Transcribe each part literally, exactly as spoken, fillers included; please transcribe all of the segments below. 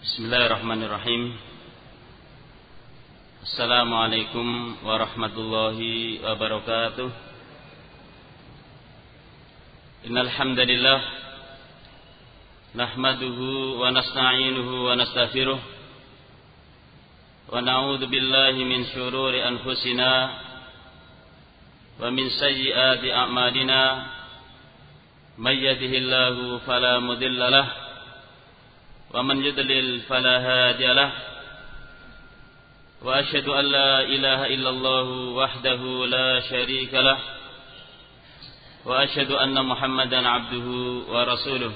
Bismillahirrahmanirrahim. Assalamualaikum warahmatullahi wabarakatuh. Innal hamdalillah nahmaduhu wa nasta'inuhu wa nastaghfiruh wa na'udzu billahi min shururi anfusina wa min sayyiati a'malina. May yahdihillahu fala mudilla lahu wa man yudlil fala hadiya lahu. Wa asyhadu an la ilaha illallah wahdahu la syarika lah. Wa asyhadu anna Muhammadan abduhu wa rasuluh.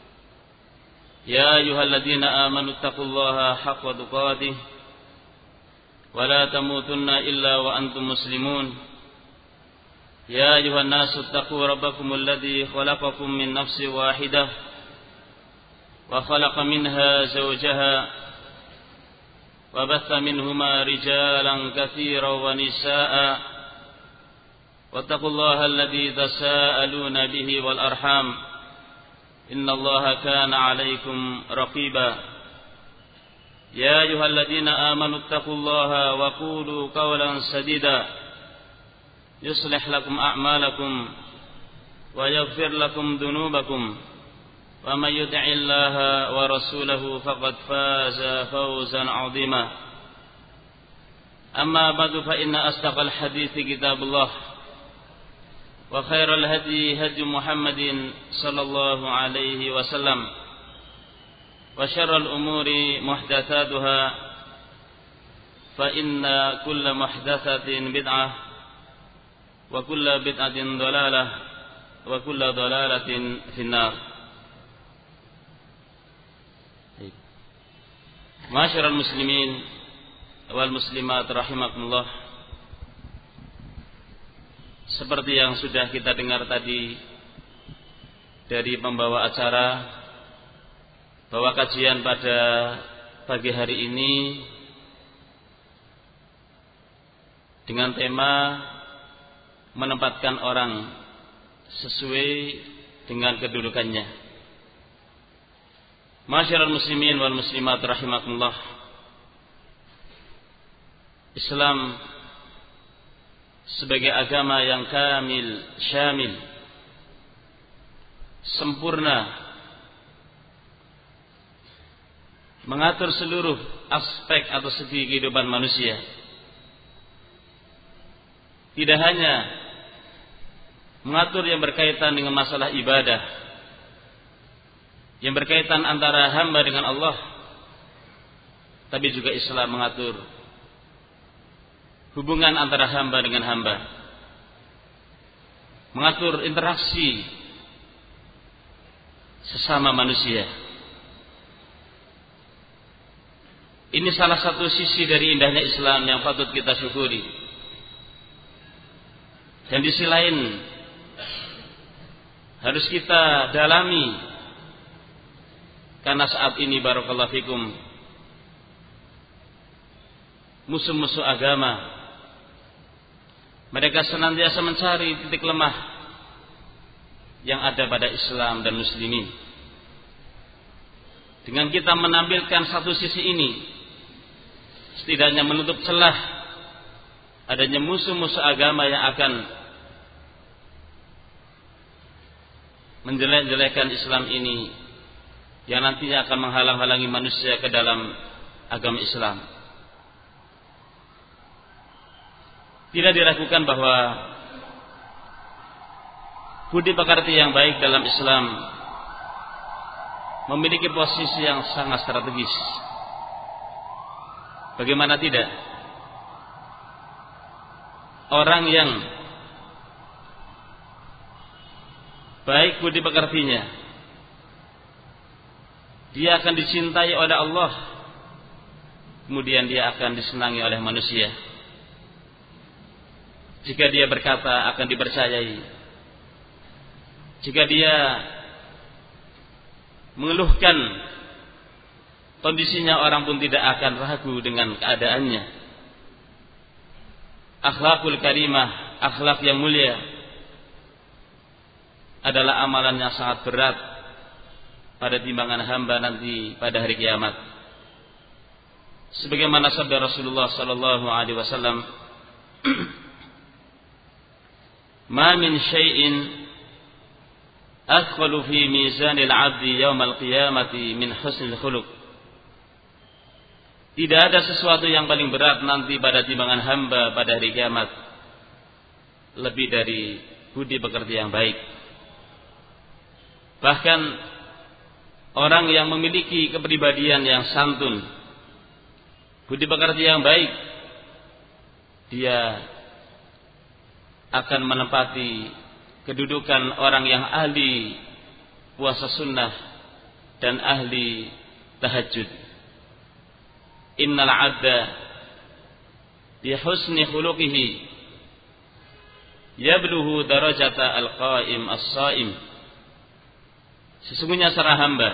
Ya ayyuhalladzina amanu taqullaha haqqa tuqatih wa la tamutunna illa wa antum muslimun. Ya ayyuhan nasu taqu rabbakumul ladzi khalaqakum min nafsin wahidah wa khalaqa minha zawjaha wa batha minhuma rijalan katsiran wa nisaa'a wattaqullaha alladzi tasaaluna bihi wal arham innallaha kana 'alaykum raqiba. Ya ayyuhalladzina amanu taqullaha wa qulu qawlan sadida yuslih lakum a'malakum wa yaghfir lakum dhunubakum wa may yuti'illaha wa rasulahu faqad faza fawzan 'azima. Amma ba'du fa inna asdaqal hadithi kitabullah wa khairal hadi hadi Muhammadin sallallahu alaihi wasallam wa syarral umuri muhdatsatuha fa inna kulla muhdatsatin bid'ah wa kulla bid'atin dhalalah wa kulla dhalalatin finnar. Ma'asyiral muslimin wal muslimat rahimakumullah. Seperti yang sudah kita dengar tadi dari pembawa acara, bahwa kajian pada pagi hari ini dengan tema menempatkan orang sesuai dengan kedudukannya. Ma'asyiral muslimin wal muslimat rahimakumullah. Islam sebagai agama yang kamil, syamil, sempurna, mengatur seluruh aspek atau segi kehidupan manusia. Tidak hanya mengatur yang berkaitan dengan masalah ibadah, yang berkaitan antara hamba dengan Allah, tapi juga Islam mengatur hubungan antara hamba dengan hamba, mengatur interaksi sesama manusia. Ini salah satu sisi dari indahnya Islam yang patut kita syukuri. Dan di sisi lain harus kita dalami, karena saat ini barakallahu fikum musuh-musuh agama mereka senantiasa mencari titik lemah yang ada pada Islam dan muslimin. Dengan kita menampilkan satu sisi ini, setidaknya menutup celah adanya musuh-musuh agama yang akan menjelek-jelekan Islam ini, yang nantinya akan menghalang-halangi manusia ke dalam agama Islam. Tidak diragukan bahwa budi pekerti yang baik dalam Islam memiliki posisi yang sangat strategis. Bagaimana tidak? Orang yang baik budi pekertinya, dia akan dicintai oleh Allah, kemudian dia akan disenangi oleh manusia. Jika dia berkata akan dipercayai, jika dia mengeluhkan kondisinya, orang pun tidak akan ragu dengan keadaannya. Akhlakul karimah, akhlak yang mulia adalah amalan yang sangat berat pada timbangan hamba nanti pada hari kiamat. sebagaimana sabda Rasulullah sallallahu alaihi wasallam, "Ma min syai'in athqalu fi mizanil 'abdi yaumal qiyamati min husnil khuluq." Tidak ada sesuatu yang paling berat nanti pada timbangan hamba pada hari kiamat lebih dari budi pekerti yang baik. Bahkan orang yang memiliki kepribadian yang santun, budi pekerti yang baik, dia akan menempati kedudukan orang yang ahli puasa sunnah dan ahli tahajud. Innal 'abda bi husni khuluqihi yablughu darajata al-qa'im as-sha'im. Sesungguhnya seorang hamba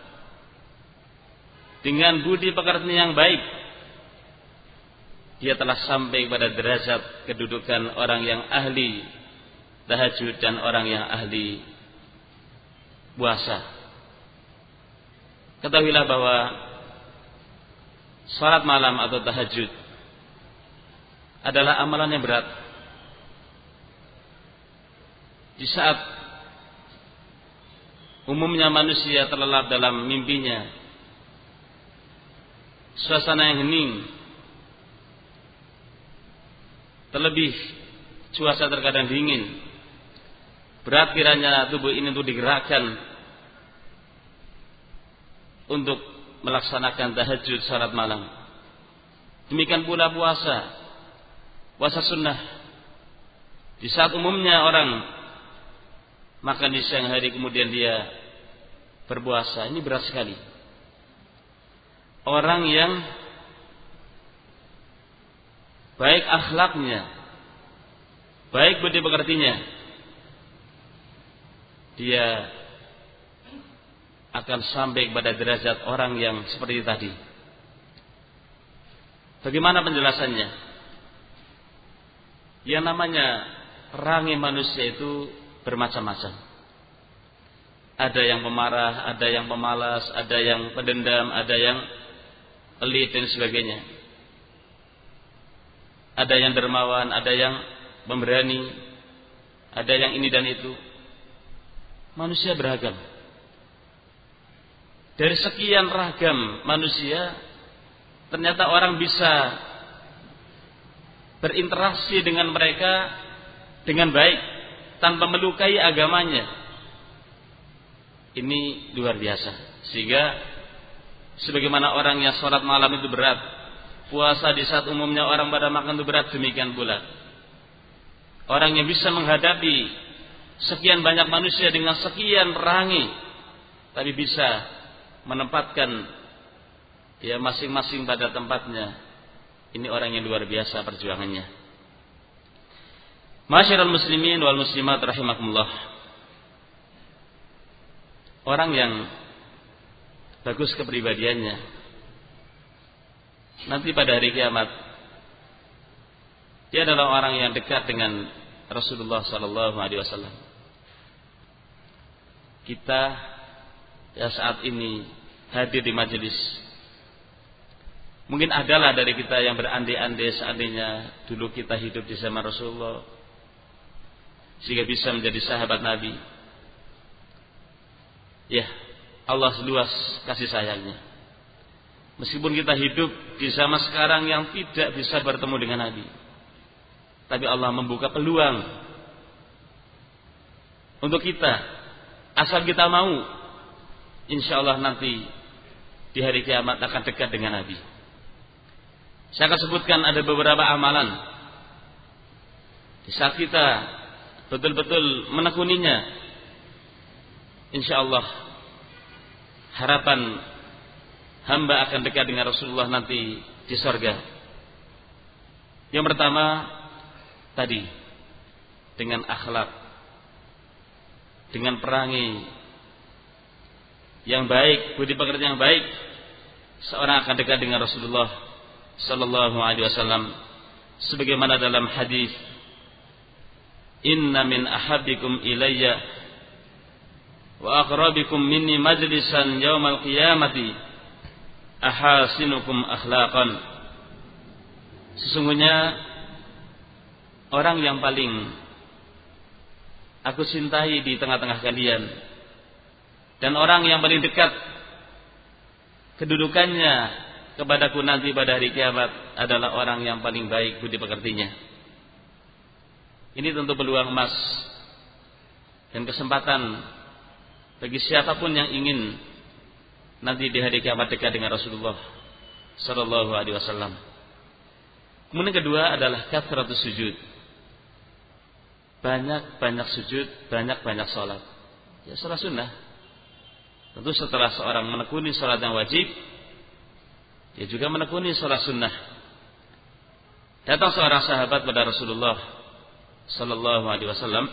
dengan budi pekerti yang baik, dia telah sampai pada derajat kedudukan orang yang ahli tahajud dan orang yang ahli puasa. Ketahuilah bahwa salat malam atau tahajud adalah amalan yang berat. Di saat umumnya manusia terlelap dalam mimpinya, suasana yang hening, terlebih cuaca terkadang dingin, berat kiranya tubuh ini untuk digerakkan untuk melaksanakan tahajud salat malam. Demikian pula puasa, puasa sunnah. Di saat umumnya orang makan di siang hari kemudian dia berpuasa, ini berat sekali. Orang yang baik akhlaknya, baik budi pekertinya, dia akan sampai kepada derajat orang yang seperti tadi. Bagaimana penjelasannya? Yang namanya perangai manusia itu bermacam-macam. Ada yang pemarah, ada yang pemalas, ada yang pendendam, ada yang pelit dan sebagainya. Ada yang dermawan, ada yang pemberani, ada yang ini dan itu. Manusia beragam. Dari sekian ragam manusia, ternyata orang bisa berinteraksi dengan mereka dengan baik tanpa melukai agamanya. Ini luar biasa. Sehingga sebagaimana orang yang sholat malam itu berat, puasa di saat umumnya orang pada makan itu berat, demikian pula orang yang bisa menghadapi sekian banyak manusia dengan sekian perangai, tapi bisa menempatkan ya masing-masing pada tempatnya, ini orang yang luar biasa perjuangannya. Masyarul muslimin wal muslimat rahimakumullah. Orang yang bagus kepribadiannya, nanti pada hari kiamat dia adalah orang yang dekat dengan Rasulullah sallallahu alaihi wasallam. Kita ya saat ini hadir di majelis, mungkin adalah dari kita yang berandai-andai seandainya dulu kita hidup di zaman Rasulullah sehingga bisa menjadi sahabat Nabi. Ya, Allah seluas kasih sayangnya. Meskipun kita hidup di zaman sekarang yang tidak bisa bertemu dengan Nabi, tapi Allah membuka peluang untuk kita, asal kita mau. Insya Allah nanti di hari kiamat akan dekat dengan Nabi. Saya akan sebutkan ada beberapa amalan. Di saat kita betul-betul menekuninya, insya Allah harapan hamba akan dekat dengan Rasulullah nanti di surga. Yang pertama tadi, dengan akhlak, dengan perangai yang baik, budi pekerti yang baik, seorang akan dekat dengan Rasulullah sallallahu alaihi wasallam sebagaimana dalam hadis, inna min ahabbikum ilayya wa aqrabikum minni majlisan yaumal qiyamati ahasinukum akhlaqan. Sesungguhnya orang yang paling aku cintai di tengah-tengah kalian dan orang yang paling dekat kedudukannya kepadaku nanti pada hari kiamat adalah orang yang paling baik budi pekertinya. Ini tentu peluang emas dan kesempatan bagi siapapun yang ingin nanti di hari kiamat dekat dengan Rasulullah sallallahu alaihi wasallam. Kemudian kedua adalah kathratus sujud. Banyak-banyak sujud, banyak-banyak salat. Ya, salat sunnah. Tentu setelah seorang menekuni salat yang wajib, dia juga menekuni salat sunnah. Datang seorang sahabat pada Rasulullah sallallahu alaihi wasallam.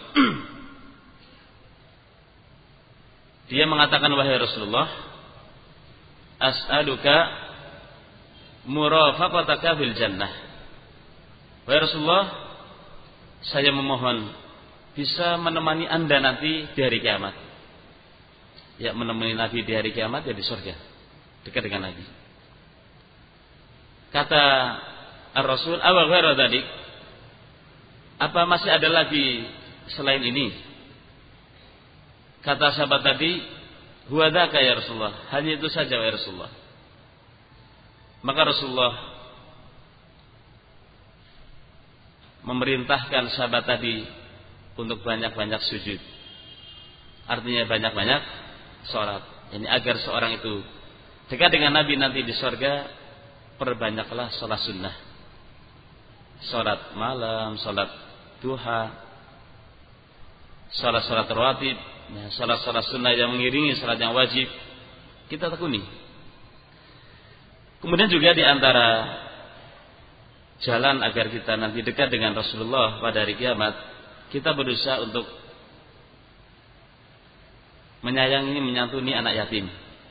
Dia mengatakan, wahai Rasulullah, as'aluka murafaqataka fil jannah. Wahai Rasulullah, saya memohon bisa menemani Anda nanti di hari kiamat. Ya, menemani Nabi di hari kiamat ya di surga, dekat dengan Nabi. Kata Ar-Rasul, awa ghaira dzalik, apa masih ada lagi selain ini? Kata sahabat tadi, huwa dzaka ya Rasulullah, hanya itu saja ya Rasulullah. Maka Rasulullah memerintahkan sahabat tadi untuk banyak-banyak sujud. Artinya banyak-banyak salat. Ini agar seorang itu dekat dengan Nabi nanti di surga, perbanyaklah salat sunnah. Salat malam, salat duha, salat-salat rawatib, ya, salat-salat sunnah yang mengiringi salat yang wajib kita tekuni. Kemudian juga di antara jalan agar kita nanti dekat dengan Rasulullah pada hari kiamat, kita berusaha untuk menyayangi, menyantuni anak yatim.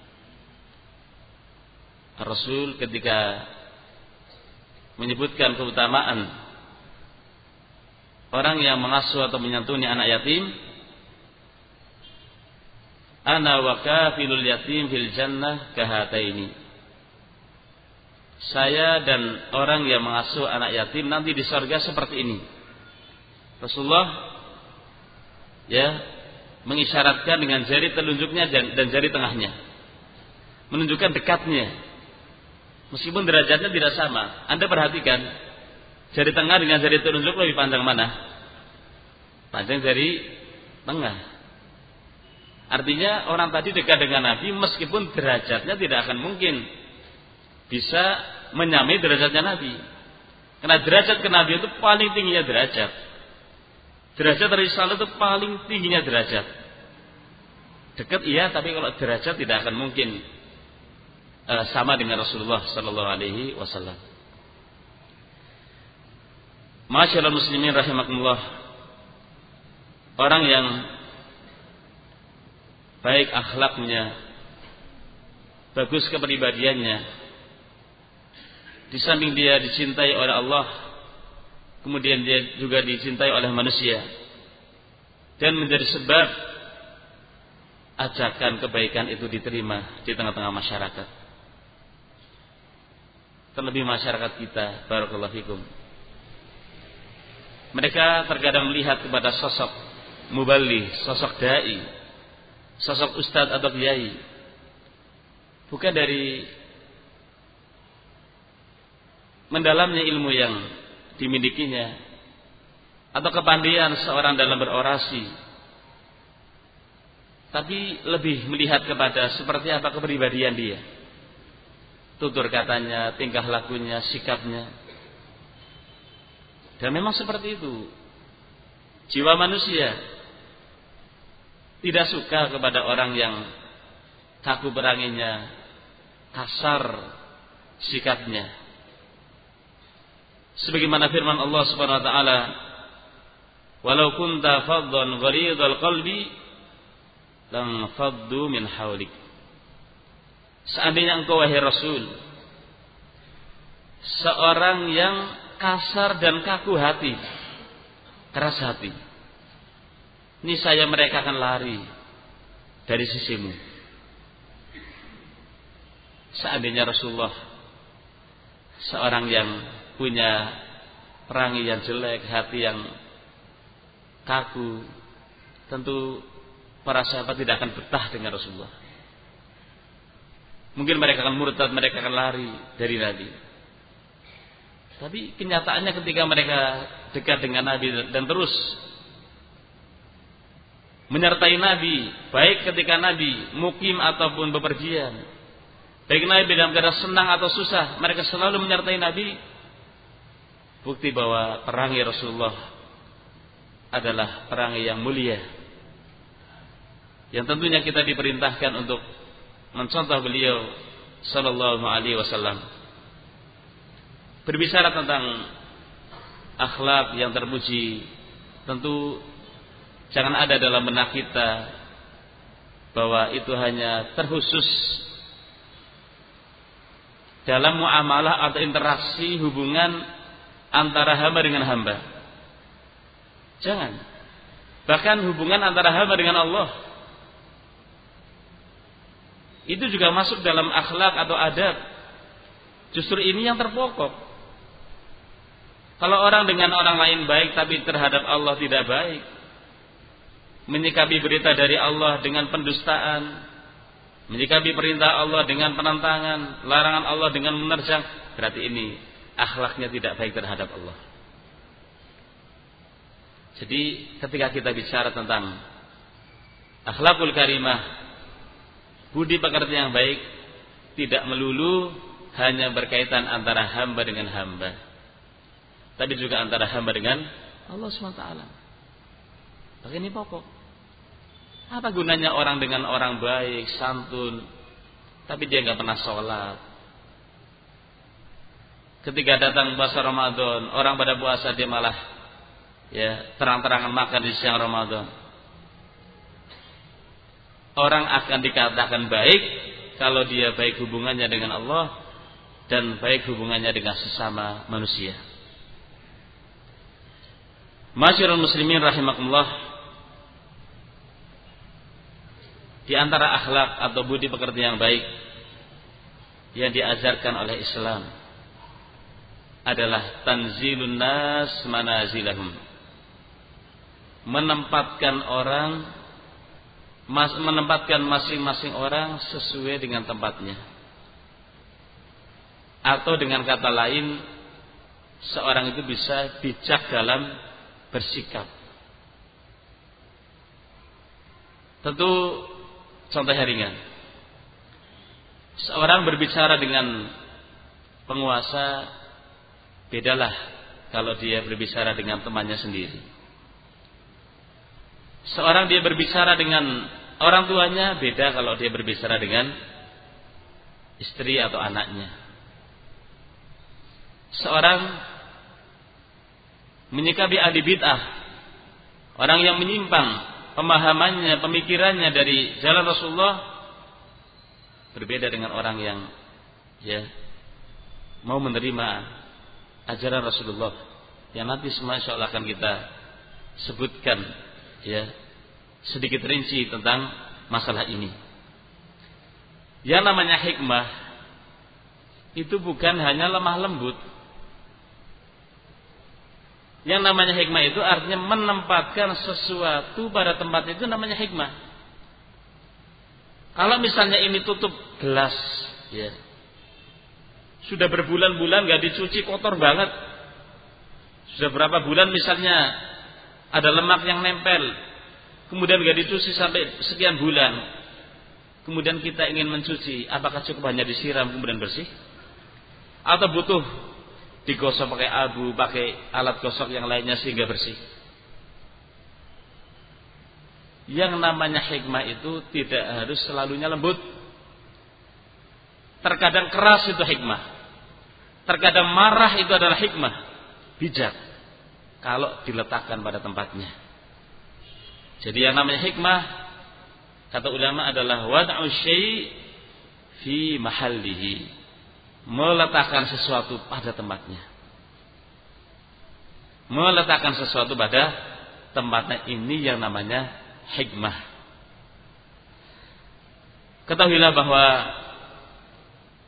Rasul ketika menyebutkan keutamaan orang yang mengasuh atau menyantuni anak yatim, ana wa kafilul yatim fil jannah kahataini. Saya dan orang yang mengasuh anak yatim nanti di surga seperti ini. Rasulullah ya mengisyaratkan dengan jari telunjuknya dan jari tengahnya, menunjukkan dekatnya. Meskipun derajatnya tidak sama. Anda perhatikan, jari tengah dengan jari telunjuk lebih panjang mana? Panjang jari tengah. Artinya orang tadi dekat dengan Nabi meskipun derajatnya tidak akan mungkin bisa menyamai derajatnya Nabi. Karena derajat ke Nabi itu paling tingginya derajat. Derajat dari Rasulullah itu paling tingginya derajat. Dekat iya, tapi kalau derajat tidak akan mungkin uh, sama dengan Rasulullah sallallahu alaihi wasallam. Masyaallah muslimin rahimakumullah. Orang yang baik akhlaknya, bagus kepribadiannya, di samping dia dicintai oleh Allah, kemudian dia juga dicintai oleh manusia, dan menjadi sebab ajakan kebaikan itu diterima di tengah-tengah masyarakat. Terlebih masyarakat kita, barakallahu fikum. Mereka terkadang melihat kepada sosok muballigh, sosok dai, sosok ustadz atau kiai, bukan dari mendalamnya ilmu yang dimilikinya atau kepandaian seorang dalam berorasi, tapi lebih melihat kepada seperti apa kepribadian dia, tutur katanya, tingkah lakunya, sikapnya. Dan memang seperti itu jiwa manusia, tidak suka kepada orang yang kaku peranginya, kasar sikapnya. Sebagaimana firman Allah Subhanahu wa taala, "Walau kunta faddan ghalidhal qalbi lam faddu min hawlik." Seandainya engkau wahai Rasul seorang yang kasar dan kaku hati, keras hati, niscaya mereka akan lari dari sisimu. seandainya Rasulullah seorang yang punya perangai yang jelek, hati yang kaku, tentu para sahabat tidak akan betah dengan Rasulullah. Mungkin mereka akan murtad, mereka akan lari dari Nabi. Tapi kenyataannya ketika mereka dekat dengan Nabi dan terus menyertai Nabi, baik ketika Nabi mukim ataupun bepergian, baik Nabi dalam keadaan senang atau susah, mereka selalu menyertai Nabi. Bukti bahwa perangai Rasulullah adalah perangai yang mulia, yang tentunya kita diperintahkan untuk mencontoh beliau sallallahu alaihi wasallam. Berbicara tentang akhlak yang terpuji, tentu jangan ada dalam benak kita bahwa itu hanya terkhusus dalam muamalah atau interaksi hubungan antara hamba dengan hamba. Jangan. Bahkan hubungan antara hamba dengan Allah itu juga masuk dalam akhlak atau adab. Justru ini yang terpokok. Kalau orang dengan orang lain baik tapi terhadap Allah tidak baik, menyikapi berita dari Allah dengan pendustaan, menyikapi perintah Allah dengan penentangan, larangan Allah dengan menerjang, berarti ini akhlaknya tidak baik terhadap Allah. Jadi ketika kita bicara tentang akhlakul karimah, budi pekerti yang baik, tidak melulu hanya berkaitan antara hamba dengan hamba, tapi juga antara hamba dengan Allah subhanahu wa taala. Maka ini pokok. Apa gunanya orang dengan orang baik, santun, tapi dia nggak pernah sholat? Ketika datang puasa Ramadan, orang pada puasa dia malah ya terang-terangan makan di siang Ramadan. Orang akan dikatakan baik kalau dia baik hubungannya dengan Allah dan baik hubungannya dengan sesama manusia. Masyarul muslimin rahimakumullah, di antara akhlak atau budi pekerti yang baik yang diajarkan oleh Islam adalah tanzilun nas manazilahum, menempatkan orang mas, menempatkan masing-masing orang sesuai dengan tempatnya, atau dengan kata lain, seorang itu bisa bijak dalam bersikap. Tentu contohnya ringan, seorang berbicara dengan penguasa, bedalah kalau dia berbicara dengan temannya sendiri. Seorang dia berbicara dengan orang tuanya, beda kalau dia berbicara dengan istri atau anaknya. Seorang menyikapi ahli bid'ah, orang yang menyimpang pemahamannya, pemikirannya dari jalan Rasulullah, berbeda dengan orang yang ya mau menerima ajaran Rasulullah, yang nanti semua insyaallah akan kita sebutkan ya sedikit rinci tentang masalah ini. Yang namanya hikmah itu bukan hanya lemah lembut. Yang namanya hikmah itu artinya menempatkan sesuatu pada tempatnya, itu namanya hikmah. Kalau misalnya ini tutup gelas ya, sudah berbulan-bulan gak dicuci, kotor banget. Sudah berapa bulan misalnya ada lemak yang nempel, kemudian gak dicuci sampai sekian bulan, kemudian kita ingin mencuci, apakah cukup hanya disiram kemudian bersih? Atau butuh digosok pakai abu, pakai alat gosok yang lainnya sehingga bersih? Yang namanya hikmah itu tidak harus selalunya lembut. Terkadang keras itu hikmah, terkadang marah itu adalah hikmah, bijak kalau diletakkan pada tempatnya. Jadi yang namanya hikmah, kata ulama, adalah wad'u syai' fi mahallihi, meletakkan sesuatu pada tempatnya, meletakkan sesuatu pada tempatnya, ini yang namanya hikmah. Ketahuilah bahwa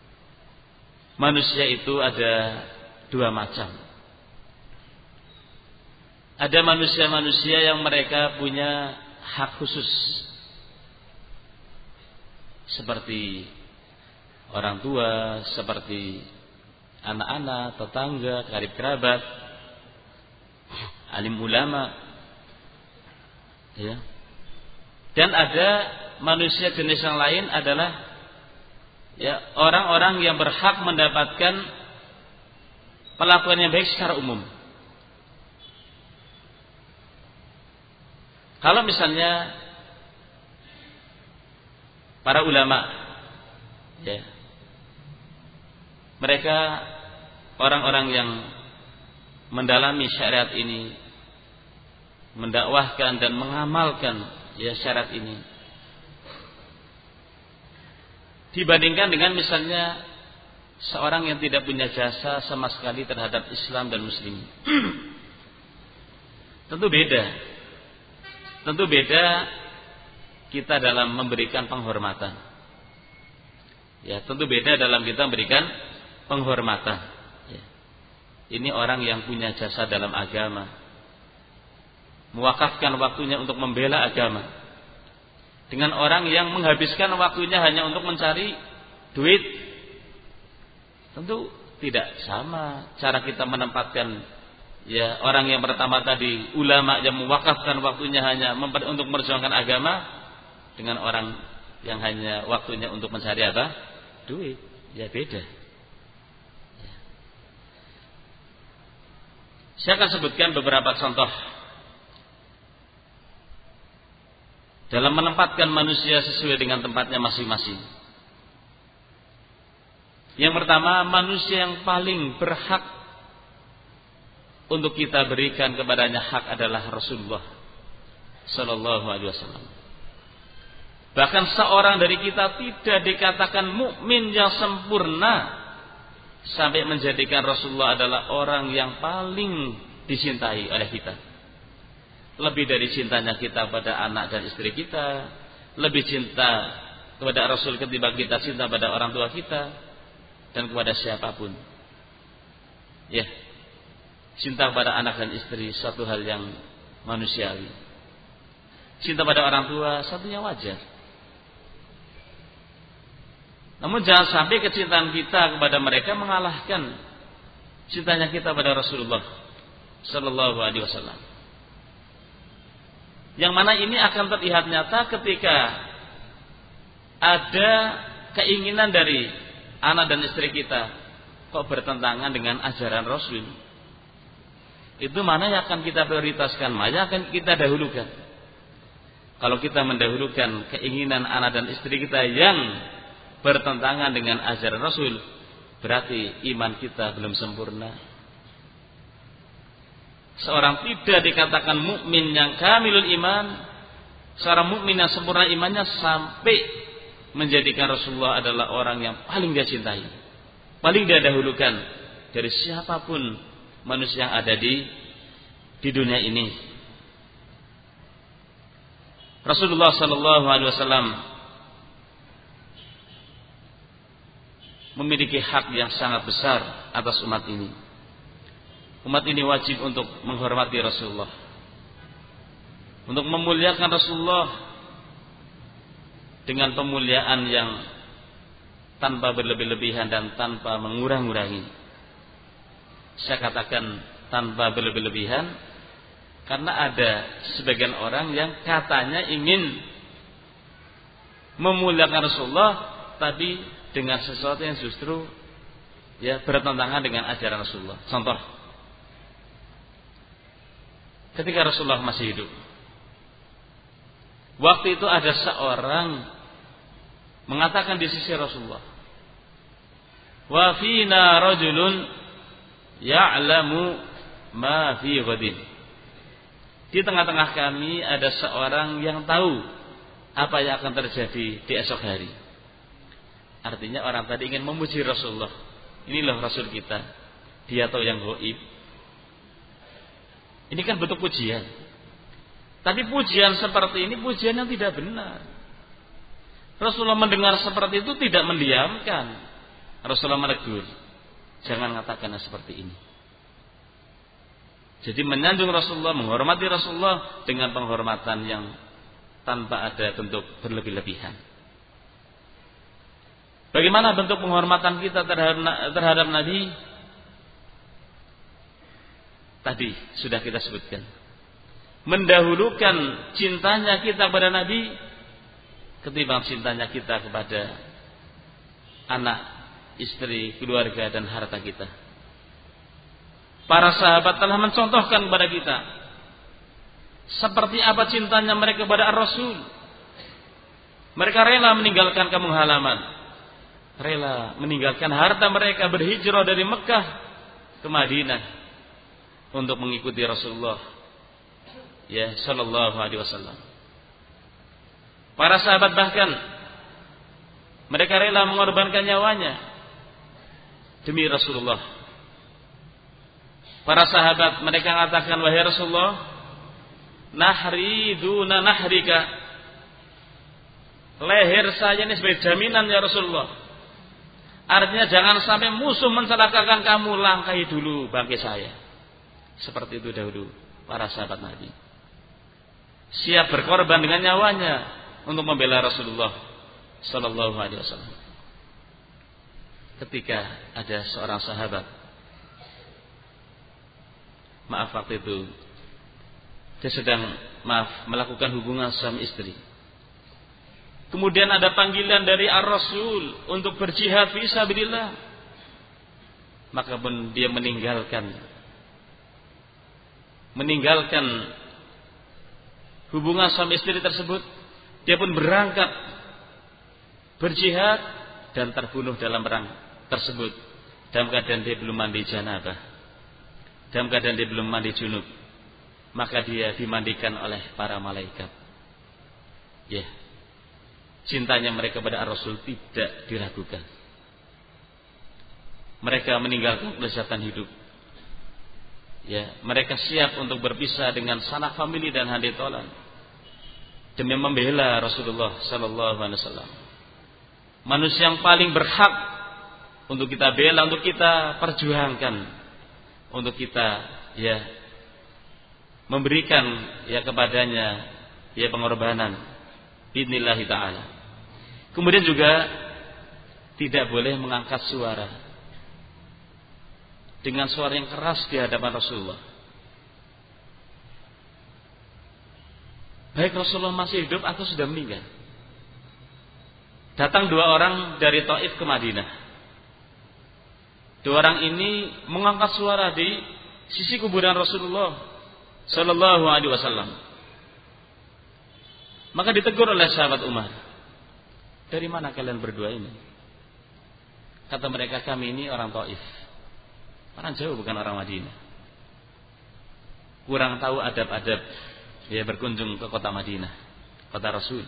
manusia itu ada dua macam. Ada manusia-manusia yang mereka punya hak khusus, seperti orang tua, seperti anak-anak, tetangga, karib kerabat, alim ulama, ya. Dan ada manusia jenis yang lain adalah ya orang-orang yang berhak mendapatkan perlakuan yang baik secara umum. Kalau misalnya para ulama, ya, mereka orang-orang yang mendalami syariat ini, mendakwahkan dan mengamalkan ya syariat ini, dibandingkan dengan misalnya seorang yang tidak punya jasa sama sekali terhadap Islam dan Muslimin. Tentu beda. Tentu beda kita dalam memberikan penghormatan. Ya, tentu beda dalam kita memberikan penghormatan. Ya. Ini orang yang punya jasa dalam agama, mewakafkan waktunya untuk membela agama, dengan orang yang menghabiskan waktunya hanya untuk mencari duit. Tentu tidak sama cara kita menempatkan ya orang yang pertama tadi, ulama yang mewakafkan waktunya hanya untuk memperjuangkan agama, dengan orang yang hanya waktunya untuk mencari apa? Duit. Ya beda. Ya. Saya akan sebutkan beberapa contoh dalam menempatkan manusia sesuai dengan tempatnya masing-masing. Yang pertama, manusia yang paling berhak untuk kita berikan kepadanya hak adalah Rasulullah Sallallahu Alaihi Wasallam. Bahkan seorang dari kita tidak dikatakan mukmin yang sempurna sampai menjadikan Rasulullah adalah orang yang paling dicintai oleh kita. Lebih dari cintanya kita pada anak dan istri kita, lebih cinta kepada Rasul ketimbang kita cinta pada orang tua kita dan kepada siapapun. Ya. Cinta kepada anak dan istri suatu hal yang manusiawi. Cinta pada orang tua satunya wajar. Namun jangan sampai kecintaan kita kepada mereka mengalahkan cintanya kita pada Rasulullah Sallallahu Alaihi Wasallam. Yang mana ini akan terlihat nyata ketika ada keinginan dari anak dan istri kita kok bertentangan dengan ajaran Rasul. Itu mana yang akan kita prioritaskan, mana yang akan kita dahulukan. Kalau kita mendahulukan keinginan anak dan istri kita yang bertentangan dengan ajaran Rasul, berarti iman kita belum sempurna. Seorang tidak dikatakan mukmin yang kamilul iman, seorang mukmin yang sempurna imannya sampai menjadikan Rasulullah adalah orang yang paling dia cintai, paling dia dahulukan dari siapapun manusia yang ada di di dunia ini. Rasulullah Sallallahu Alaihi Wasallam memiliki hak yang sangat besar atas umat ini. Umat ini wajib untuk menghormati Rasulullah, untuk memuliakan Rasulullah dengan pemuliaan yang tanpa berlebih-lebihan dan tanpa mengurang-urangi. Saya katakan tanpa berlebih-lebihan karena ada sebagian orang yang katanya ingin memuliakan Rasulullah tapi dengan sesuatu yang justru ya bertentangan dengan ajaran Rasulullah. Contoh, ketika Rasulullah masih hidup, waktu itu ada seorang mengatakan di sisi Rasulullah, wa fina rajulun ya'lamu ma fi ghadin. Di tengah-tengah kami ada seorang yang tahu apa yang akan terjadi di esok hari. Artinya orang tadi ingin memuji Rasulullah. Inilah Rasul kita, dia tahu yang gaib. Ini kan bentuk pujian. Tapi pujian seperti ini pujian yang tidak benar. Rasulullah mendengar seperti itu tidak mendiamkan. Rasulullah menegur. Jangan katakan seperti ini. Jadi menyanjung Rasulullah, menghormati Rasulullah dengan penghormatan yang tanpa ada bentuk berlebih-lebihan. Bagaimana bentuk penghormatan kita terhadap, terhadap Nabi? Tadi sudah kita sebutkan. Mendahulukan cintanya kita kepada Nabi ketimbang cintanya kita kepada anak, istri, keluarga dan harta kita. Para sahabat telah mencontohkan kepada kita seperti apa cintanya mereka kepada Ar-Rasul. Mereka rela meninggalkan kampung halaman, rela meninggalkan harta mereka, berhijrah dari Mekah ke Madinah untuk mengikuti Rasulullah ya sallallahu alaihi wasallam. Para sahabat bahkan mereka rela mengorbankan nyawanya demi Rasulullah. Para sahabat mereka mengatakan, wahai Rasulullah, nahri duna nahrika, leher saya ini sebagai jaminan ya Rasulullah. Artinya jangan sampai musuh mencelakakan kamu, langkahi dulu bangkai saya. Seperti itu dahulu para sahabat Nabi, siap berkorban dengan nyawanya untuk membela Rasulullah sallallahu alaihi wasallam. Ketika ada seorang sahabat, maaf waktu itu dia sedang maaf melakukan hubungan suami istri. Kemudian ada panggilan dari Ar-Rasul untuk berjihad fi sabilillah. Maka pun dia meninggalkan meninggalkan hubungan suami istri tersebut. Dia pun berangkat berjihad dan terbunuh dalam perang tersebut dalam keadaan dia belum mandi janabah, dalam keadaan dia belum mandi junub. Maka dia dimandikan oleh para malaikat. Ya, cintanya mereka pada Ar-Rasul tidak diragukan. Mereka meninggalkan kelezatan hidup. Ya, mereka siap untuk berpisah dengan sanak famili dan handi tolan demi membela Rasulullah sallallahu alaihi wasallam. Manusia yang paling berhak untuk kita bela, untuk kita perjuangkan, untuk kita ya memberikan ya kepadanya ya pengorbanan biidznillah taala. Kemudian juga tidak boleh mengangkat suara dengan suara yang keras di hadapan Rasulullah. Baik Rasulullah masih hidup atau sudah meninggal. Datang dua orang dari Taif ke Madinah. Dua orang ini mengangkat suara di sisi kuburan Rasulullah sallallahu alaihi wasallam. Maka ditegur oleh sahabat Umar, dari mana kalian berdua ini? Kata mereka, kami ini orang Taif, orang jauh, bukan orang Madinah. Kurang tahu adab-adab ya berkunjung ke kota Madinah, kota Rasul.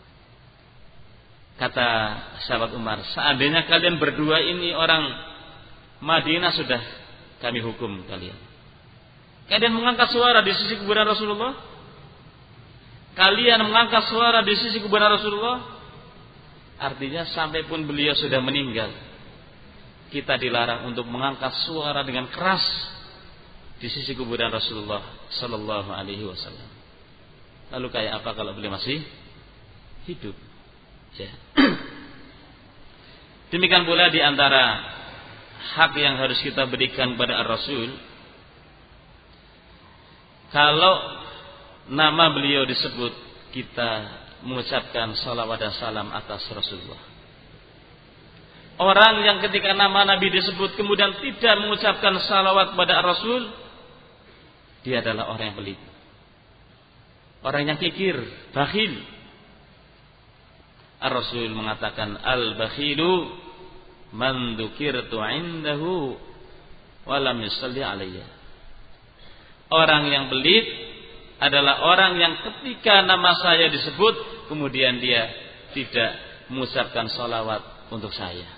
Kata sahabat Umar, seandainya kalian berdua ini orang Madinah, sudah kami hukum kalian. Kalian mengangkat suara di sisi kuburan Rasulullah, kalian mengangkat suara di sisi kuburan Rasulullah, artinya sampai pun beliau sudah meninggal, kita dilarang untuk mengangkat suara dengan keras di sisi kuburan Rasulullah sallallahu alaihi wasallam. Lalu kayak apa kalau beliau masih hidup? Ya. Demikian pula di antara hak yang harus kita berikan kepada Ar-Rasul, kalau nama beliau disebut, kita mengucapkan salawat dan salam atas Rasulullah. Orang yang ketika nama Nabi disebut kemudian tidak mengucapkan salawat kepada Rasul, dia adalah orang yang pelit, orang yang kikir, bakhil. Ar-Rasul mengatakan, al-bakhilu man dzukirtu indahu wa lam yusalli alayya. Orang yang pelit adalah orang yang ketika nama saya disebut kemudian dia tidak mengucapkan salawat untuk saya.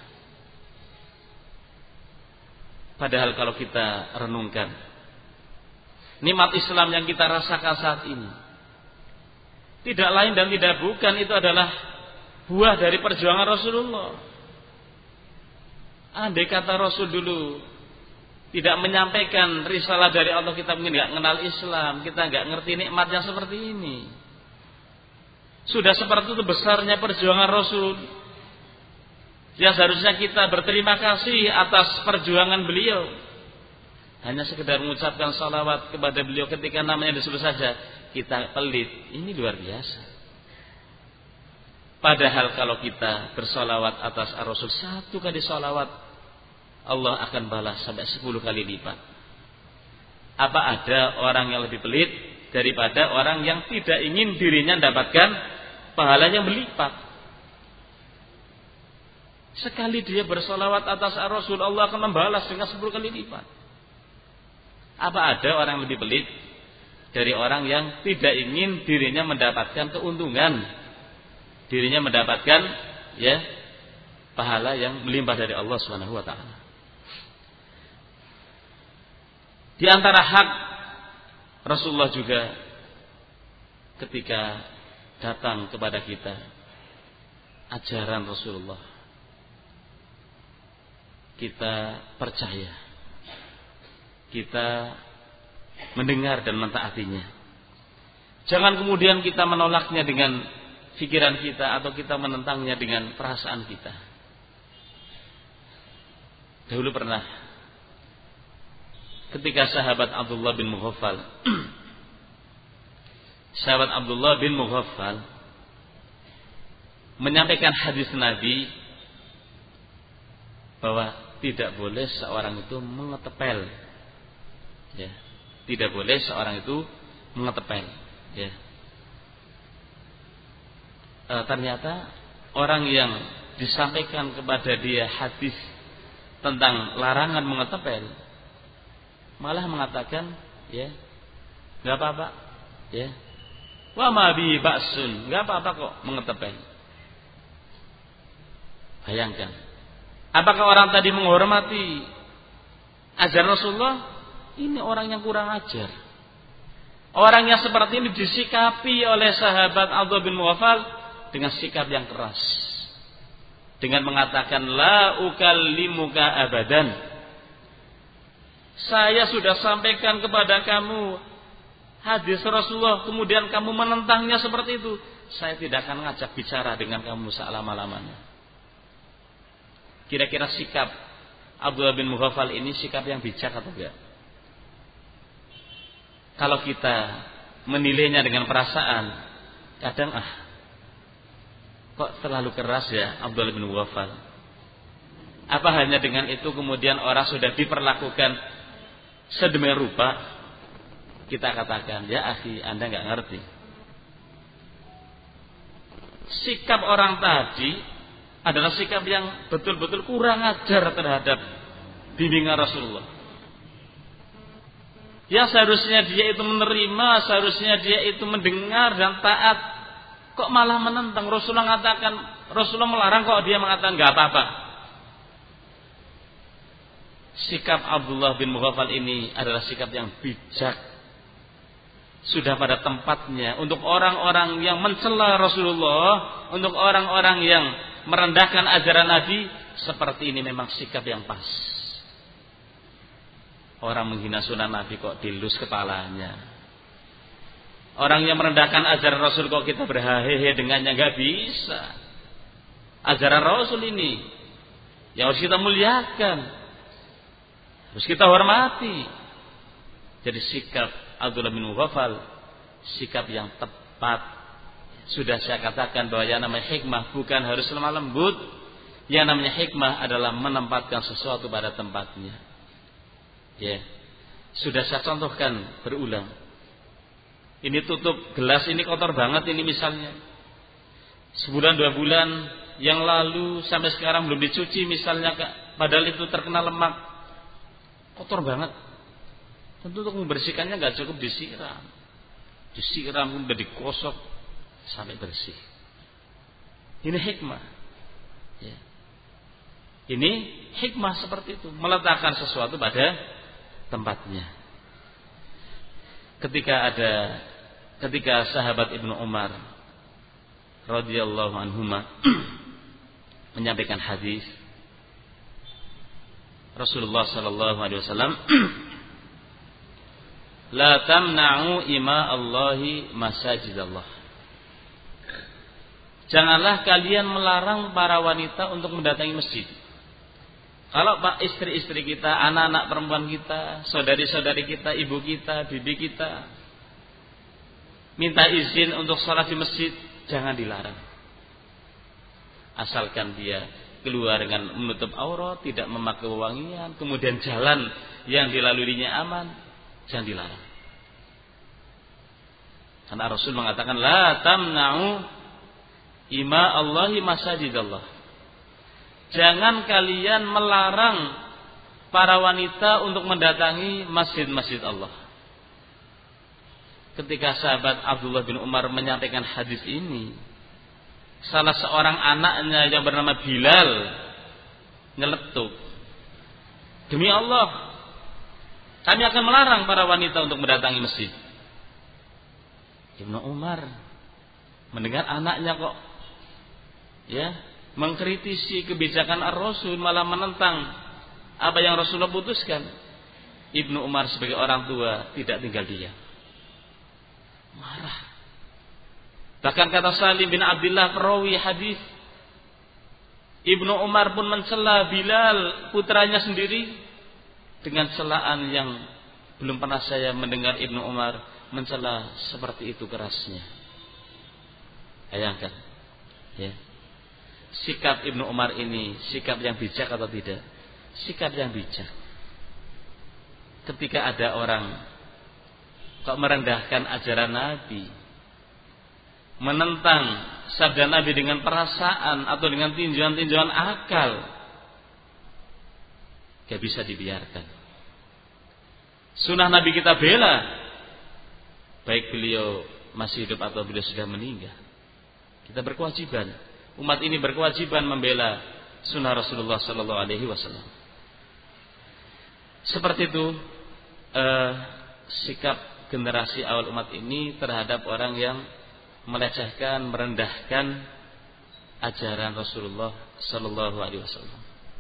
Padahal kalau kita renungkan nikmat Islam yang kita rasakan saat ini, tidak lain dan tidak bukan itu adalah buah dari perjuangan Rasulullah. Andai kata Rasul dulu tidak menyampaikan risalah dari Allah, kita mungkin nggak kenal Islam, kita nggak ngerti nikmatnya seperti ini. Sudah seperti itu besarnya perjuangan Rasul. Ya seharusnya kita berterima kasih atas perjuangan beliau. Hanya sekedar mengucapkan salawat kepada beliau ketika namanya disebut saja kita pelit. Ini luar biasa. Padahal kalau kita bersolawat atas Rasul satu kali solawat, Allah akan balas sampai sepuluh kali lipat. Apa ada orang yang lebih pelit daripada orang yang tidak ingin dirinya mendapatkan pahalanya berlipat? Sekali dia bersolawat atas Rasul, Allah akan membalas dengan sepuluh kali lipat. Apa ada orang yang lebih pelit dari orang yang tidak ingin dirinya mendapatkan keuntungan, dirinya mendapatkan ya pahala yang melimpah dari Allah Subhanahu wa taala. Di antara hak Rasulullah juga ketika datang kepada kita ajaran Rasulullah, kita percaya, kita mendengar dan mentaatinya. Jangan kemudian kita menolaknya dengan pikiran kita atau kita menentangnya dengan perasaan kita. Dahulu pernah ketika sahabat Abdullah bin Mughaffal sahabat Abdullah bin Mughaffal menyampaikan hadis Nabi bahwa tidak boleh seorang itu mengetepel, ya, tidak boleh seorang itu mengetepel, ya. E, ternyata orang yang disampaikan kepada dia hadis tentang larangan mengetepel malah mengatakan, ya, nggak apa-apa, ya, wa ma bi ba'sun, nggak apa-apa kok mengetepel. Bayangkan, apakah orang tadi menghormati ajaran Rasulullah? Ini orang yang kurang ajar. Orang yang seperti ini disikapi oleh sahabat Abdullah bin Mughaffal dengan sikap yang keras, dengan mengatakan la ukallimuka abadan, saya sudah sampaikan kepada kamu hadis Rasulullah, kemudian kamu menentangnya seperti itu, saya tidak akan ngajak bicara dengan kamu selama-lamanya. Kira-kira sikap Abdullah bin Mughaffal ini sikap yang bijak atau enggak? Kalau kita menilainya dengan perasaan, kadang ah kok terlalu keras ya Abdullah bin Mughaffal. Apa hanya dengan itu kemudian orang sudah diperlakukan sedemikian rupa, kita katakan, ya akhi, Anda nggak ngerti. Sikap orang tadi adalah sikap yang betul-betul kurang ajar terhadap bimbingan Rasulullah. Yang seharusnya dia itu menerima, seharusnya dia itu mendengar dan taat, kok malah menentang. Rasulullah mengatakan, Rasulullah melarang, kok dia mengatakan nggak apa-apa. Sikap Abdullah bin Mughaffal ini adalah sikap yang bijak, sudah pada tempatnya. Untuk orang-orang yang mencela Rasulullah, untuk orang-orang yang merendahkan ajaran Nabi, seperti ini memang sikap yang pas. Orang menghina sunnah Nabi kok dilus kepalanya. Orang yang merendahkan ajaran Rasul kok kita berhahehe dengannya, nggak bisa. Ajaran Rasul ini yang harus kita muliakan, harus kita hormati. Jadi sikap Abdullah bin Mughaffal sikap yang tepat. Sudah saya katakan bahwa yang namanya hikmah bukan harus lemah lembut. Yang namanya hikmah adalah menempatkan sesuatu pada tempatnya. Ya, sudah saya contohkan berulang. Ini tutup gelas ini kotor banget ini misalnya. Sebulan dua bulan yang lalu sampai sekarang belum dicuci misalnya, padahal itu terkena lemak, kotor banget. Tentu untuk membersihkannya nggak cukup disiram, disiram udah dikosok sampai bersih. Ini hikmah. Ya. Ini hikmah seperti itu, meletakkan sesuatu pada tempatnya. Ketika ada ketika sahabat Ibnu Umar radhiyallahu anhuma menyampaikan hadis, Rasulullah sallallahu alaihi wasallam, la tamna'u ima Allahi masajidallah. Janganlah kalian melarang para wanita untuk mendatangi masjid. Kalau pak istri-istri kita, anak-anak perempuan kita, saudari-saudari kita, ibu kita, bibi kita minta izin untuk sholat di masjid, jangan dilarang. Asalkan dia keluar dengan menutup aurat, tidak memakai wewangian, kemudian jalan yang dilaluinya aman, jangan dilarang. Karena Rasul mengatakan la tamna'u ima Allahi masajidallah. Jangan kalian melarang para wanita untuk mendatangi masjid-masjid Allah. Ketika sahabat Abdullah bin Umar menyampaikan hadis ini, salah seorang anaknya yang bernama Bilal nyeletuk, demi Allah, kami akan melarang para wanita untuk mendatangi masjid. Ibnu Umar mendengar anaknya kok ya mengkritisi kebijakan Ar-Rasul, malah menentang apa yang Rasulullah putuskan. Ibnu Umar sebagai orang tua tidak tinggal diam, marah. Bahkan kata Salim bin Abdullah perawi hadis, Ibnu Umar pun mencela Bilal putranya sendiri dengan celaan yang belum pernah saya mendengar Ibnu Umar mencela seperti itu kerasnya. Bayangkan, ya. Sikap Ibnu Umar ini sikap yang bijak atau tidak? Sikap yang bijak. Ketika ada orang kok merendahkan ajaran Nabi, menentang sabda Nabi dengan perasaan atau dengan tinjauan-tinjauan akal, gak bisa dibiarkan. Sunnah Nabi kita bela, baik beliau masih hidup atau beliau sudah meninggal. Kita berkewajiban, umat ini berkewajiban membela sunnah Rasulullah Sallallahu Alaihi Wasallam. Seperti itu eh, sikap generasi awal umat ini terhadap orang yang melecehkan, merendahkan ajaran Rasulullah Sallallahu Alaihi Wasallam.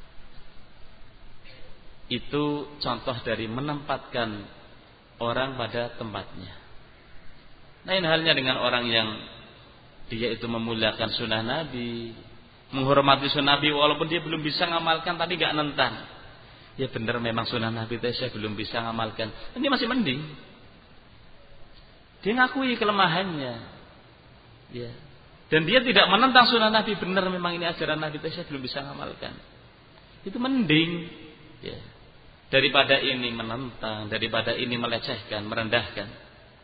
Itu contoh dari menempatkan orang pada tempatnya. Lain halnya dengan orang yang dia itu memuliakan sunnah Nabi, menghormati sunnah Nabi walaupun dia belum bisa ngamalkan tapi gak nentang. Ya benar memang sunnah Nabi itu saya belum bisa ngamalkan. Ini masih mending. Dia ngakui kelemahannya. Ya. Dan dia tidak menentang sunnah Nabi, benar memang ini ajaran Nabi itu saya belum bisa ngamalkan. Itu mending. Ya. Daripada ini menentang, daripada ini melecehkan, merendahkan.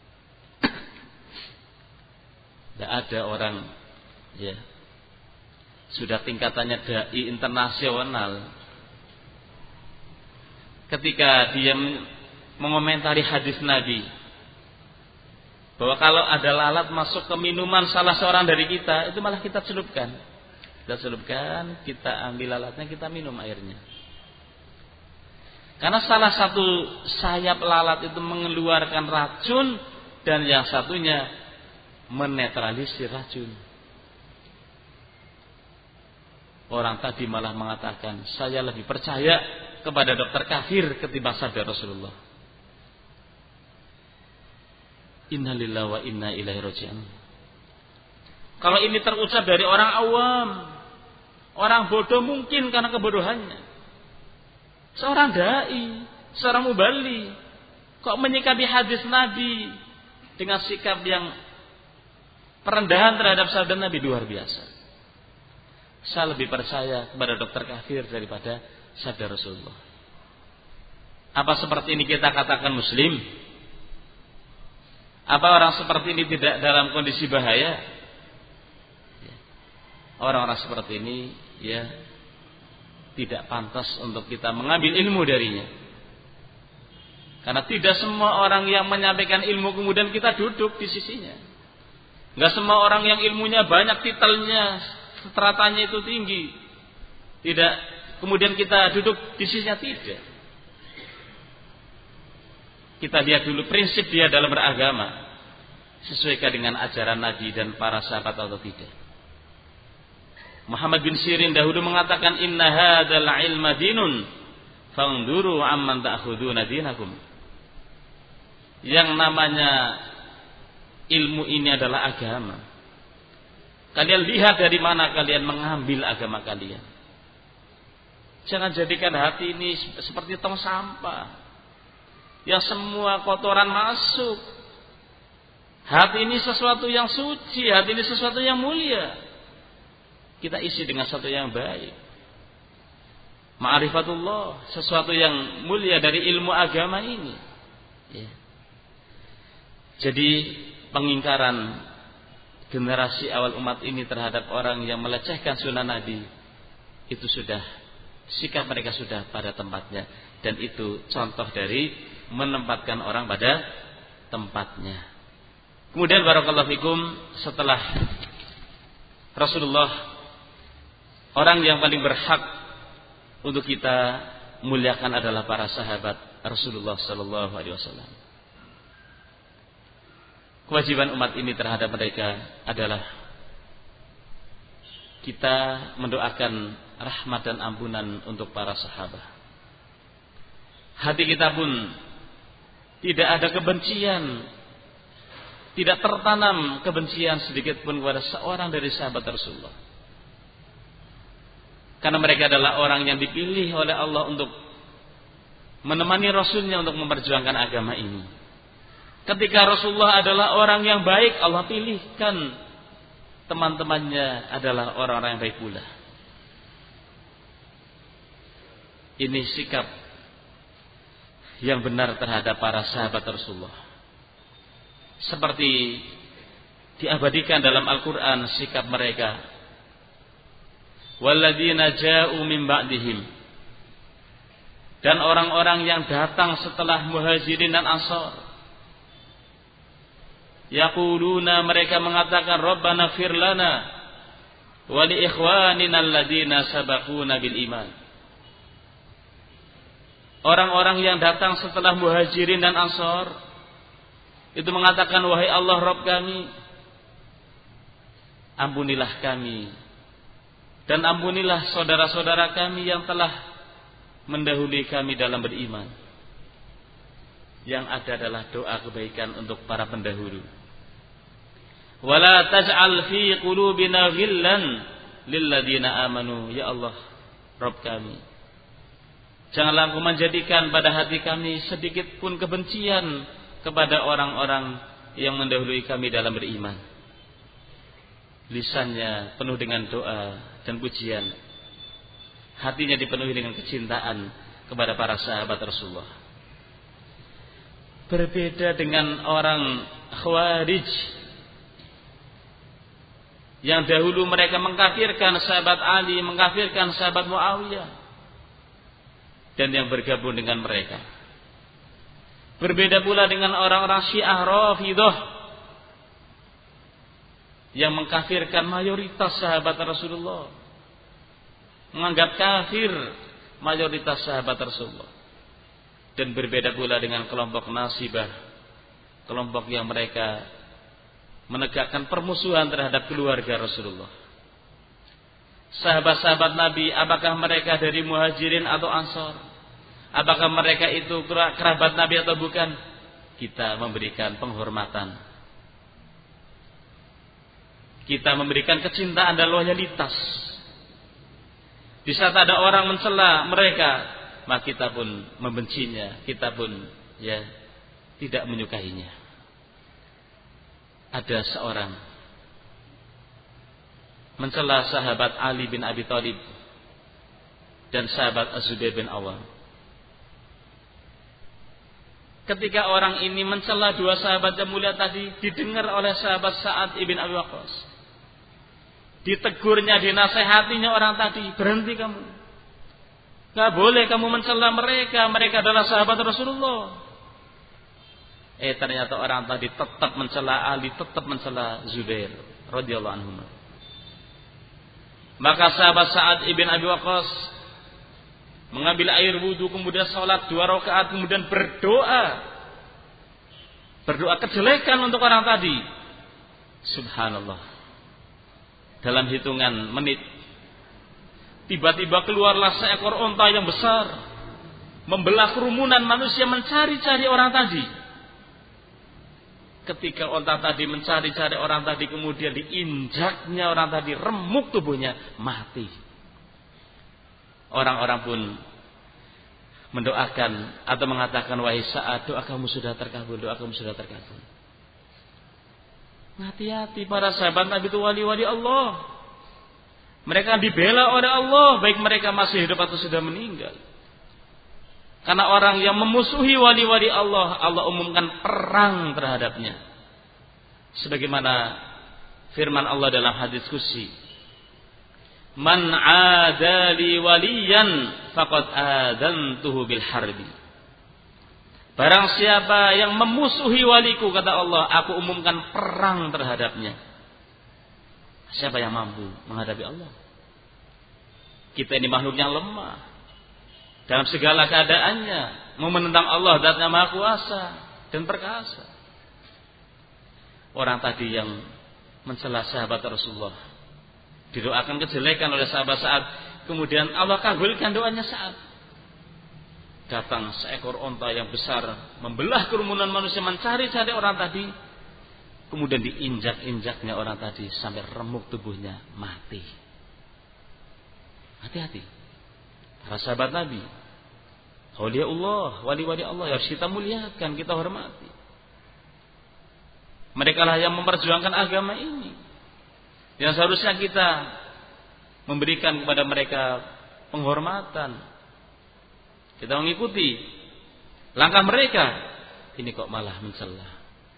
Tidak ada orang ya sudah tingkatannya dai internasional, ketika dia mengomentari hadis Nabi bahwa kalau ada lalat masuk ke minuman salah seorang dari kita, itu malah kita celupkan. Kita celupkan, kita ambil lalatnya, kita minum airnya. Karena salah satu sayap lalat itu mengeluarkan racun dan yang satunya menetralisir racun. Orang tadi malah mengatakan, saya lebih percaya kepada dokter kafir ketimbang sabda Rasulullah. Inna lillahi wa inna ilaihi raji'un. Kalau ini terucap dari orang awam, orang bodoh mungkin karena kebodohannya. Seorang dai, seorang mubali, kok menyikapi hadis Nabi dengan sikap yang perendahan terhadap sabda Nabi luar biasa. Saya lebih percaya kepada dokter kafir daripada sabda Rasulullah. Apa seperti ini kita katakan muslim? Apa orang seperti ini tidak dalam kondisi bahaya? Orang-orang seperti ini ya tidak pantas untuk kita mengambil ilmu darinya. Karena tidak semua orang yang menyampaikan ilmu kemudian kita duduk di sisinya. Enggak semua orang yang ilmunya banyak, titelnya, stratanya itu tinggi, tidak kemudian kita duduk di sisinya, tidak. Kita lihat dulu prinsip dia dalam beragama, sesuaikan dengan ajaran Nabi dan para sahabat atau tidak. Muhammad bin Sirin dahulu mengatakan, inna hadzal ilma dinun Fanduru amman ta'khuduna dinakum. Yang namanya ilmu ini adalah agama. Kalian lihat dari mana kalian mengambil agama kalian. Jangan jadikan hati ini seperti tong sampah yang semua kotoran masuk. Hati ini sesuatu yang suci, hati ini sesuatu yang mulia. Kita isi dengan sesuatu yang baik. Ma'rifatullah, sesuatu yang mulia dari ilmu agama ini. Ya. Jadi pengingkaran generasi awal umat ini terhadap orang yang melecehkan sunnah Nabi, itu sudah, sikap mereka sudah pada tempatnya. Dan itu contoh dari menempatkan orang pada tempatnya. Kemudian barakallahu fikum, setelah Rasulullah, orang yang paling berhak untuk kita muliakan adalah para sahabat Rasulullah sallallahu alaihi wasallam. Kewajiban umat ini terhadap mereka adalah kita mendoakan rahmat dan ampunan untuk para sahabat. Hati kita pun tidak ada kebencian, tidak tertanam kebencian sedikit pun kepada seorang dari sahabat Rasulullah. Karena mereka adalah orang yang dipilih oleh Allah untuk menemani Rasulnya untuk memperjuangkan agama ini. Ketika Rasulullah adalah orang yang baik, Allah pilihkan teman-temannya adalah orang-orang yang baik pula. Ini sikap yang benar terhadap para sahabat Rasulullah. Seperti diabadikan dalam Al-Quran sikap mereka. Walladzina ja'u min ba'dihim. Dan orang-orang yang datang setelah Muhajirin dan Ansar. Yaquluna, mereka mengatakan, Rabbana fir lana wa li ikhwanina alladzina sabaquna bil iman. Orang-orang yang datang setelah Muhajirin dan Ansar itu mengatakan, wahai Allah Rabb kami, ampunilah kami dan ampunilah saudara-saudara kami yang telah mendahului kami dalam beriman. Yang ada adalah doa kebaikan untuk para pendahulu. Wala taj'al fi qulubina ghillan lil ladzina amanu. Ya Allah, Rabb kami, janganlah Engkau menjadikan pada hati kami sedikit pun kebencian kepada orang-orang yang mendahului kami dalam beriman. Lisannya penuh dengan doa dan pujian, hatinya dipenuhi dengan kecintaan kepada para sahabat Rasulullah. Berbeda dengan orang Khawarij yang dahulu mereka mengkafirkan sahabat Ali, mengkafirkan sahabat Muawiyah, dan yang bergabung dengan mereka. Berbeda pula dengan orang-orang Syiah Rafidhah yang mengkafirkan mayoritas sahabat Rasulullah, menganggap kafir mayoritas sahabat Rasulullah. Dan berbeda pula dengan kelompok Nasibah, kelompok yang mereka menegakkan permusuhan terhadap keluarga Rasulullah. Sahabat-sahabat Nabi, apakah mereka dari Muhajirin atau Ansar? Apakah mereka itu kerabat Nabi atau bukan? Kita memberikan penghormatan, kita memberikan kecintaan dan loyalitas. Di saat ada orang mencela mereka, maka kita pun membencinya, kita pun ya tidak menyukainya. Ada seorang mencela sahabat Ali bin Abi Thalib dan sahabat Az-Zubair bin Awam. Ketika orang ini mencela dua sahabat yang mulia tadi, didengar oleh sahabat Sa'ad ibn Abi Waqqas. Ditegurnya, dinasehatinya orang tadi, berhenti kamu. Gak boleh kamu mencela mereka, mereka adalah sahabat Rasulullah. Eh ternyata orang tadi tetap mencela Ali, tetap mencela Zubair radhiyallahu anhu. Maka sahabat Sa'ad ibn Abi Waqqas mengambil air wudu, kemudian sholat dua rakaat, kemudian berdoa, berdoa kejelekan untuk orang tadi. Subhanallah. Dalam hitungan menit, tiba-tiba keluarlah seekor onta yang besar membelah kerumunan manusia mencari-cari orang tadi. Ketika onta tadi mencari-cari orang tadi, kemudian diinjaknya orang tadi, remuk tubuhnya, mati. Orang-orang pun mendoakan atau mengatakan, wahai Sa'ad, doa kamu sudah terkabul, doa kamu sudah terkabul. Hati-hati, para sahabat Nabi itu wali-wali Allah. Mereka dibela oleh Allah, baik mereka masih hidup atau sudah meninggal. Karena orang yang memusuhi wali-wali Allah, Allah umumkan perang terhadapnya. Sebagaimana firman Allah dalam hadis qudsi, man adali waliyan faqad adantuhu bil harbi. Barang siapa yang memusuhi waliku, kata Allah, aku umumkan perang terhadapnya. Siapa yang mampu menghadapi Allah? Kita ini makhluk yang lemah dalam segala keadaannya, mau menentang Allah, Zat-Nya Maha Kuasa dan perkasa. Orang tadi yang mencela sahabat Rasulullah, didoakan kejelekan oleh sahabat Sa'ad, kemudian Allah kabulkan doanya Sa'ad. Datang seekor onta yang besar, membelah kerumunan manusia mencari-cari orang tadi, kemudian diinjak-injaknya orang tadi sampai remuk tubuhnya, mati. Hati-hati, para sahabat Nabi, auliaullah, wali-wali Allah, harus kita muliakan, kita hormati. Mereka lah yang memperjuangkan agama ini, yang seharusnya kita memberikan kepada mereka penghormatan. Kita mengikuti langkah mereka. Ini kok malah mencela.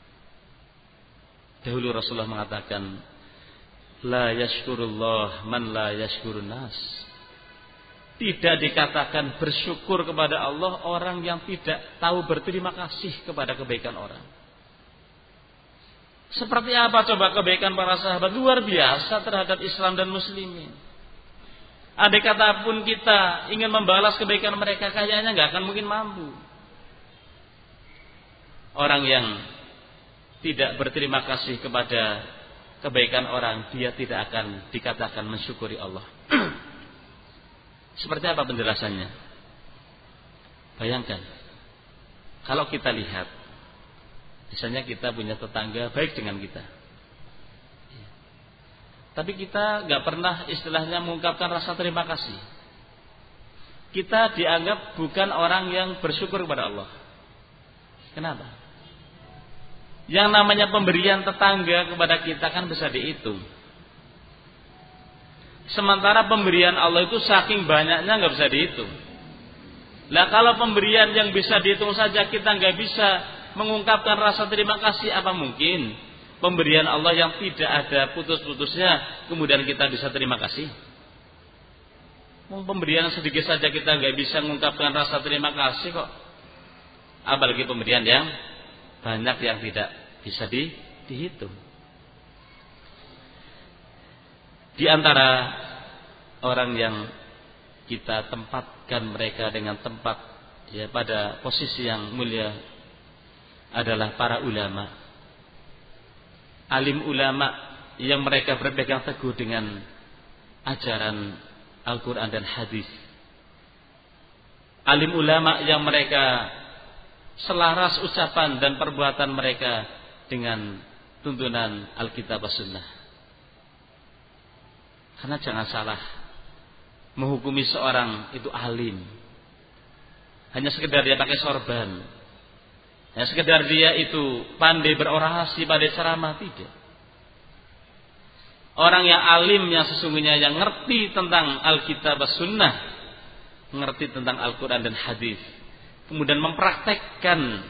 Dahulu Rasulullah mengatakan, la yashkurullah man la yashkurun nas. Tidak dikatakan bersyukur kepada Allah orang yang tidak tahu berterima kasih kepada kebaikan orang. Seperti apa coba kebaikan para sahabat? Luar biasa terhadap Islam dan muslimin. Andai kata pun kita ingin membalas kebaikan mereka, kayaknya nggak akan mungkin mampu. Orang yang tidak berterima kasih kepada kebaikan orang, dia tidak akan dikatakan mensyukuri Allah. Seperti apa penjelasannya? Bayangkan, kalau kita lihat, misalnya kita punya tetangga baik dengan kita, tapi kita gak pernah istilahnya mengungkapkan rasa terima kasih. Kita dianggap bukan orang yang bersyukur kepada Allah. Kenapa? Yang namanya pemberian tetangga kepada kita kan bisa dihitung. Sementara pemberian Allah itu saking banyaknya gak bisa dihitung. Lah kalau pemberian yang bisa dihitung saja kita gak bisa mengungkapkan rasa terima kasih, apa mungkin pemberian Allah yang tidak ada putus-putusnya kemudian kita bisa terima kasih? Pemberian sedikit saja kita nggak bisa mengungkapkan rasa terima kasih kok, apalagi pemberian yang banyak yang tidak bisa di, dihitung. Di antara orang yang kita tempatkan mereka dengan tempat ya pada posisi yang mulia adalah para ulama. Alim ulama yang mereka berpegang teguh dengan ajaran Al-Quran dan hadis. Alim ulama yang mereka selaras ucapan dan perbuatan mereka dengan tuntunan Alkitab dan Sunnah. Karena jangan salah, menghukumi seorang itu alim hanya sekedar dia pakai sorban, hanya sekedar dia itu pandai berorasi, pandai ceramah, tidak. Orang yang alim yang sesungguhnya yang ngerti tentang Alkitab dan Sunnah, ngerti tentang Al-Quran dan hadis, kemudian mempraktekkan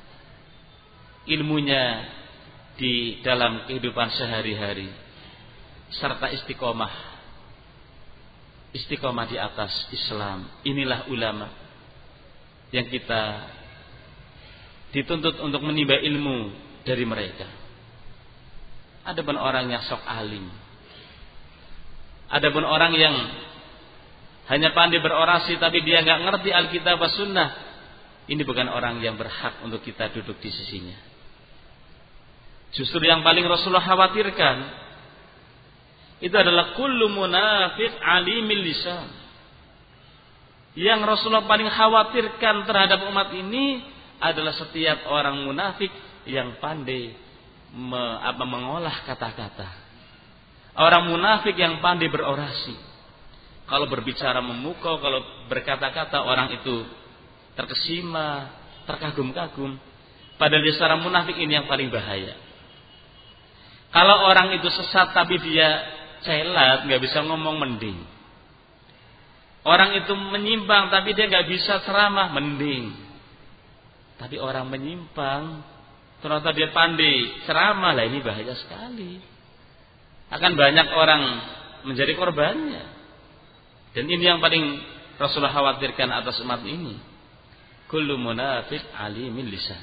ilmunya di dalam kehidupan sehari-hari, serta istiqomah istiqomah di atas Islam. Inilah ulama yang kita dituntut untuk menimba ilmu dari mereka. Adapun orang yang sok alim, adapun orang yang hanya pandai berorasi tapi dia nggak ngerti Alkitab dan Sunnah, ini bukan orang yang berhak untuk kita duduk di sisinya. Justru yang paling Rasulullah khawatirkan itu adalah kullu munafiq alimil lisan. Yang Rasulullah paling khawatirkan terhadap umat ini adalah setiap orang munafik yang pandai me, apa, mengolah kata-kata. Orang munafik yang pandai berorasi. Kalau berbicara memukau, kalau berkata-kata orang itu terkesima, terkagum-kagum. Padahal secara munafik ini yang paling bahaya. Kalau orang itu sesat tapi dia celat, nggak bisa ngomong, mending. Orang itu menyimpang tapi dia nggak bisa ceramah, mending. Tapi orang menyimpang ternyata dia pandai ceramah, lah ini bahaya sekali. Akan banyak orang menjadi korbannya. Dan ini yang paling Rasulullah khawatirkan atas umat ini. Kullu munafiq alimin lisan.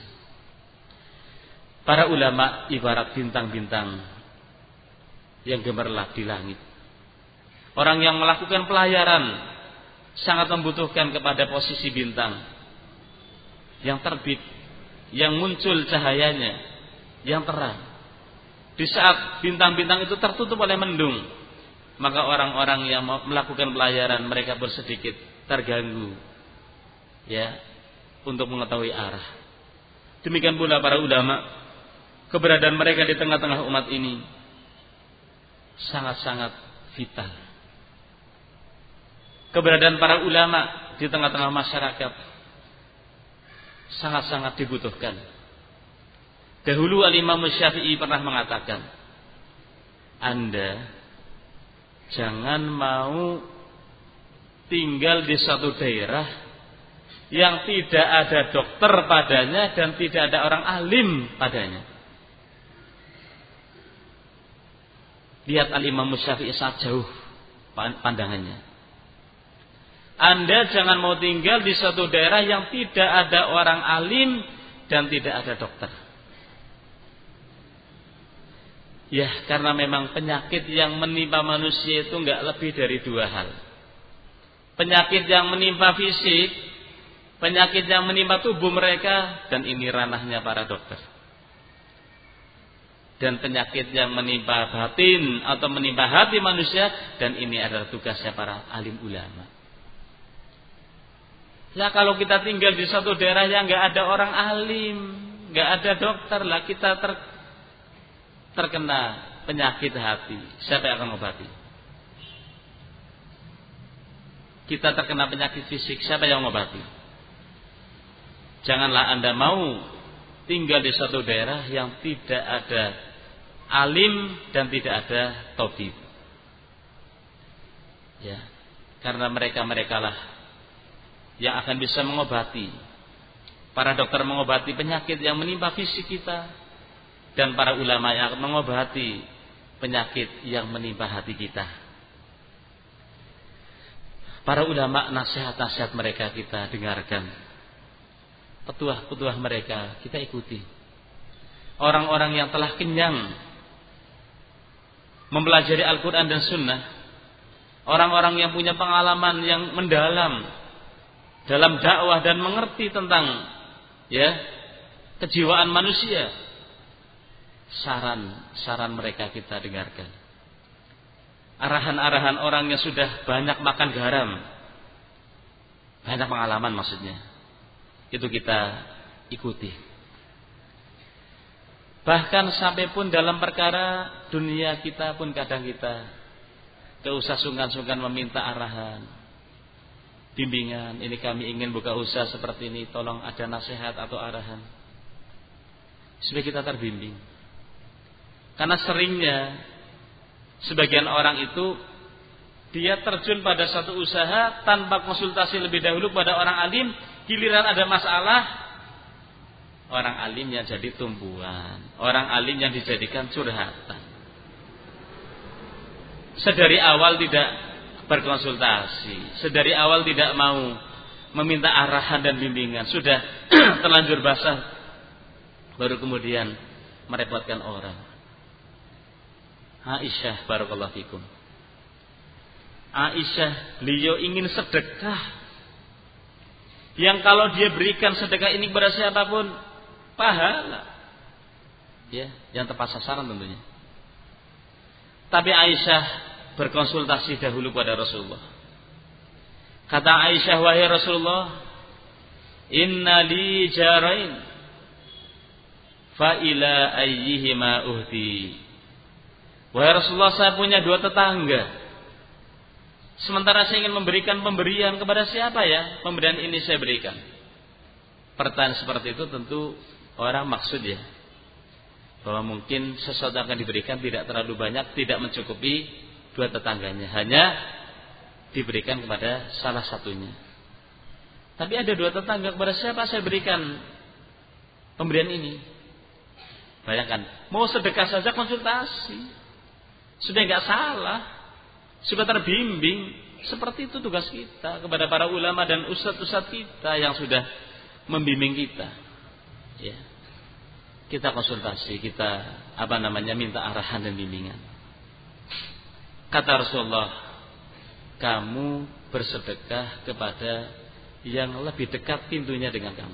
Para ulama ibarat bintang-bintang yang gemerlap di langit. Orang yang melakukan pelayaran sangat membutuhkan kepada posisi bintang yang terbit, yang muncul cahayanya, yang terang. Di saat bintang-bintang itu tertutup oleh mendung, maka orang-orang yang melakukan pelayaran mereka bersedikit terganggu, ya, untuk mengetahui arah. Demikian pula para ulama, keberadaan mereka di tengah-tengah umat ini sangat-sangat vital. Keberadaan para ulama di tengah-tengah masyarakat sangat-sangat dibutuhkan. Dahulu Al-Imam Syafi'i pernah mengatakan, Anda jangan mau tinggal di suatu daerah yang tidak ada dokter padanya dan tidak ada orang alim padanya. Lihat Al-Imam Syafi'i sangat jauh pandangannya. Anda jangan mau tinggal di suatu daerah yang tidak ada orang alim dan tidak ada dokter. Ya, karena memang penyakit yang menimpa manusia itu enggak lebih dari dua hal. Penyakit yang menimpa fisik, penyakit yang menimpa tubuh mereka, dan ini ranahnya para dokter. Dan penyakit yang menimpa batin atau menimpa hati manusia, dan ini adalah tugasnya para alim ulama. Ya, kalau kita tinggal di satu daerah yang enggak ada orang alim, enggak ada dokter, lah kita ter terkena penyakit hati, siapa yang akan mengobati? Kita terkena penyakit fisik, siapa yang mengobati? Janganlah Anda mau tinggal di suatu daerah yang tidak ada alim dan tidak ada tabib. Ya, karena mereka-mereka lah yang akan bisa mengobati. Para dokter mengobati penyakit yang menimpa fisik kita, dan para ulama yang akan mengobati penyakit yang menimpa hati kita. Para ulama, nasihat-nasihat mereka kita dengarkan, petuah-petuah mereka kita ikuti. Orang-orang yang telah kenyang mempelajari Al-Quran dan Sunnah, orang-orang yang punya pengalaman yang mendalam dalam dakwah dan mengerti tentang ya kejiwaan manusia, saran-saran mereka kita dengarkan. Arahan-arahan orang yang sudah banyak makan garam, banyak pengalaman maksudnya, itu kita ikuti. Bahkan sampai pun dalam perkara dunia kita pun kadang kita tidak usah sungkan-sungkan meminta arahan, bimbingan. Ini kami ingin buka usaha seperti ini, tolong ada nasihat atau arahan, supaya kita terbimbing. Karena seringnya sebagian orang itu dia terjun pada satu usaha tanpa konsultasi lebih dahulu pada orang alim. Giliran ada masalah, orang alimnya jadi tumpuan, orang alim yang dijadikan curhatan. Sedari awal tidak berkonsultasi, sedari awal tidak mau meminta arahan dan bimbingan, sudah terlanjur basah, baru kemudian merepotkan orang. Aisyah, barakallahu fikum. Aisyah, beliau ingin sedekah yang kalau dia berikan sedekah ini kepada siapapun pahala, ya, yang tepat sasaran tentunya. Tapi Aisyah berkonsultasi dahulu pada Rasulullah. Kata Aisyah, wahai Rasulullah, inna li jarain fa ila ayyihima uhdi. Wahai Rasulullah, saya punya dua tetangga. Sementara saya ingin memberikan pemberian, kepada siapa ya pemberian ini saya berikan? Pertanyaan seperti itu tentu orang maksud ya, bahwa mungkin sesuatu akan diberikan tidak terlalu banyak, tidak mencukupi dua tetangganya, hanya diberikan kepada salah satunya. Tapi ada dua tetangga, kepada siapa saya berikan pemberian ini? Bayangkan, mau sedekah saja konsultasi, sudah nggak salah, sudah terbimbing. Seperti itu tugas kita kepada para ulama dan ustadz-ustadz kita yang sudah membimbing kita. Ya, kita konsultasi, kita apa namanya minta arahan dan bimbingan. Kata Rasulullah, kamu bersedekah kepada yang lebih dekat pintunya dengan kamu.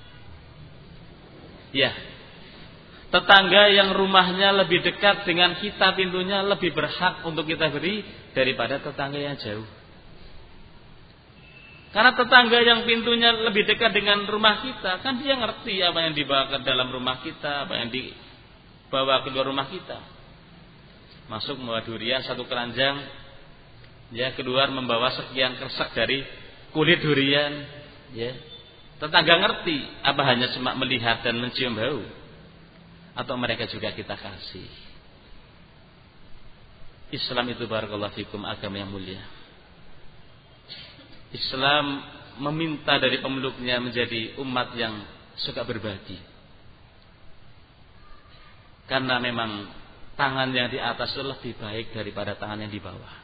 Ya, tetangga yang rumahnya lebih dekat dengan kita pintunya lebih berhak untuk kita beri daripada tetangga yang jauh. Karena tetangga yang pintunya lebih dekat dengan rumah kita, kan dia ngerti apa yang dibawa ke dalam rumah kita, apa yang dibawa keluar rumah kita. Masuk membawa durian satu keranjang, ya, keluar membawa sekian kresek dari kulit durian, ya. Tetangga ngerti apa hanya cuma melihat dan mencium bau, atau mereka juga kita kasih. Islam itu barakallahu fikum agama yang mulia. Islam meminta dari pemeluknya menjadi umat yang suka berbagi. Karena memang tangan yang di atas itu lebih baik daripada tangan yang di bawah.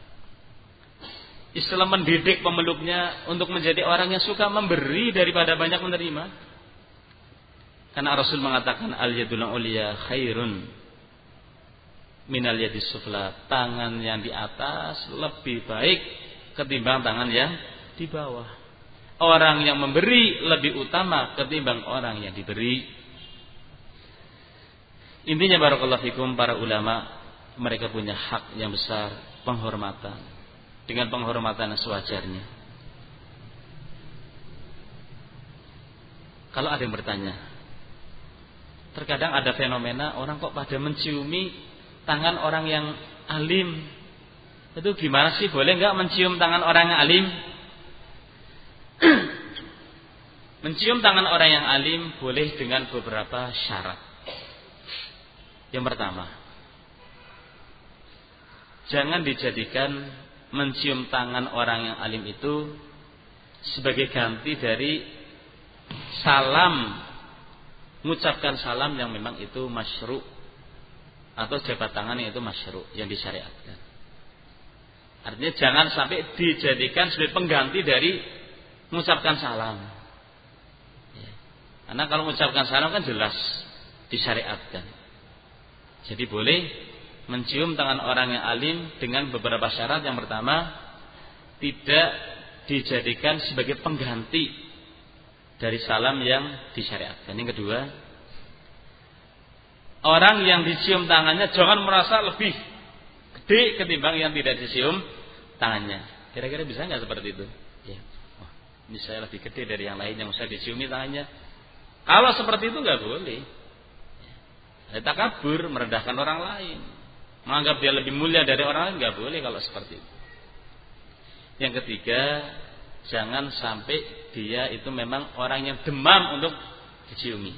Islam mendidik pemeluknya untuk menjadi orang yang suka memberi daripada banyak menerima. Karena Rasul mengatakan al-yadul ulya khairun minal yadis sufla. Tangan yang di atas lebih baik ketimbang tangan yang di bawah. Orang yang memberi lebih utama ketimbang orang yang diberi. Intinya barakallahu fikum, para ulama mereka punya hak yang besar, penghormatan, dengan penghormatan sewajarnya. Kalau ada yang bertanya, terkadang ada fenomena orang kok pada menciumi tangan orang yang alim. Itu gimana sih, boleh nggak mencium tangan orang yang alim? Mencium tangan orang yang alim boleh dengan beberapa syarat. Yang pertama, jangan dijadikan mencium tangan orang yang alim itu sebagai ganti dari salam, mengucapkan salam yang memang itu masyru', atau jabat tangan yang itu masyru', yang disyariatkan. Artinya jangan sampai dijadikan sebagai pengganti dari mengucapkan salam. Ya. Karena kalau mengucapkan salam kan jelas disyariatkan. Jadi boleh mencium tangan orang yang alim dengan beberapa syarat. Yang pertama, tidak dijadikan sebagai pengganti dari salam yang disyariatkan. Yang kedua, orang yang dicium tangannya jangan merasa lebih gede ketimbang yang tidak dicium tangannya. Kira-kira bisa nggak seperti itu? Ya. Oh, ini saya lebih gede dari yang lain yang saya diciumi tangannya. Kalau seperti itu nggak boleh. Ya, takabur, merendahkan orang lain, menganggap dia lebih mulia dari orang lain, nggak boleh kalau seperti itu. Yang ketiga, jangan sampai dia itu memang orang yang demam untuk diciumi.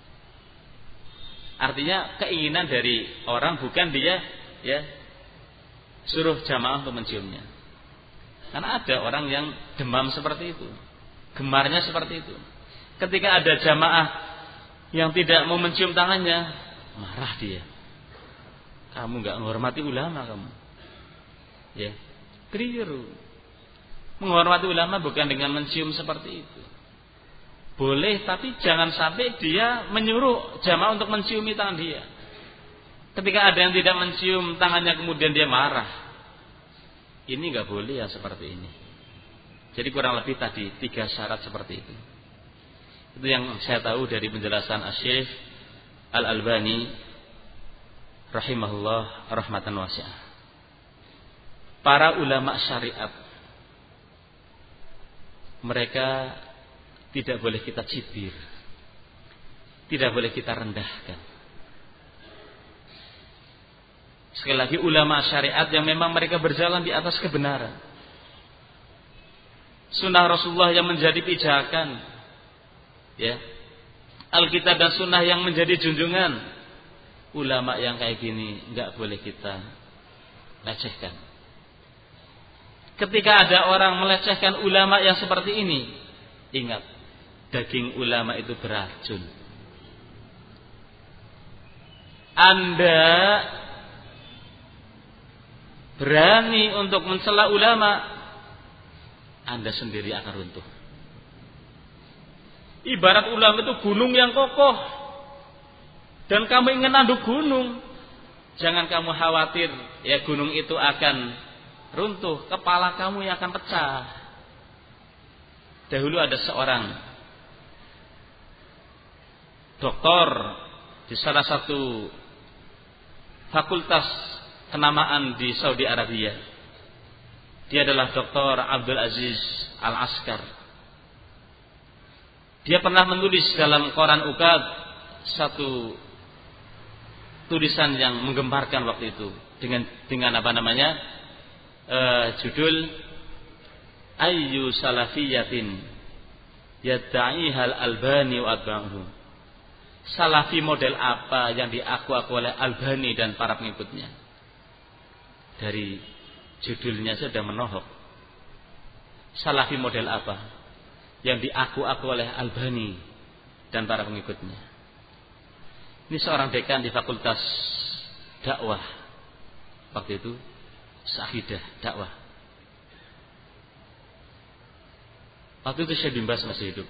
Artinya keinginan dari orang bukan dia ya suruh jamaah untuk menciumnya. Karena ada orang yang demam seperti itu, gemarnya seperti itu. Ketika ada jamaah yang tidak mau mencium tangannya, marah dia. Kamu nggak menghormati ulama kamu. Ya, keliru. Menghormati ulama bukan dengan mencium seperti itu. Boleh, tapi jangan sampai dia menyuruh jamaah untuk menciumi tangan dia. Ketika ada yang tidak mencium tangannya kemudian dia marah. Ini nggak boleh ya seperti ini. Jadi kurang lebih tadi tiga syarat seperti itu. Itu yang saya tahu dari penjelasan Asy-Syaikh Al-Albani rahimahullah rahmatan wasi'ah. Para ulama syariat mereka tidak boleh kita cibir, tidak boleh kita rendahkan. Sekali lagi, ulama syariat yang memang mereka berjalan di atas kebenaran, sunnah Rasulullah yang menjadi pijakan, ya, Alkitab dan sunnah yang menjadi junjungan. Ulama yang kayak gini nggak boleh kita lecehkan. Ketika ada orang melecehkan ulama yang seperti ini, ingat, daging ulama itu beracun. Anda berani untuk mencela ulama, Anda sendiri akan runtuh. Ibarat ulama itu gunung yang kokoh, dan kamu ingin nanduk gunung, jangan kamu khawatir ya gunung itu akan runtuh, kepala kamu yang akan pecah. Dahulu ada seorang doktor di salah satu fakultas kenamaan di Saudi Arabia. Dia adalah Doktor Abdul Aziz Al-Askar. Dia pernah menulis dalam koran Ukad satu tulisan yang menggemparkan waktu itu dengan dengan apa namanya e, judul Ayyu Salafiyatin Yad'ihal Albani wa atba'uhu. Salafi model apa yang diaku-aku oleh Albani dan para pengikutnya? Dari judulnya sudah menohok. Salafi model apa yang diaku-aku oleh Albani dan para pengikutnya? Ini seorang dekan di fakultas dakwah waktu itu, Sahidah dakwah. Waktu itu Syekh bin Baz masih hidup.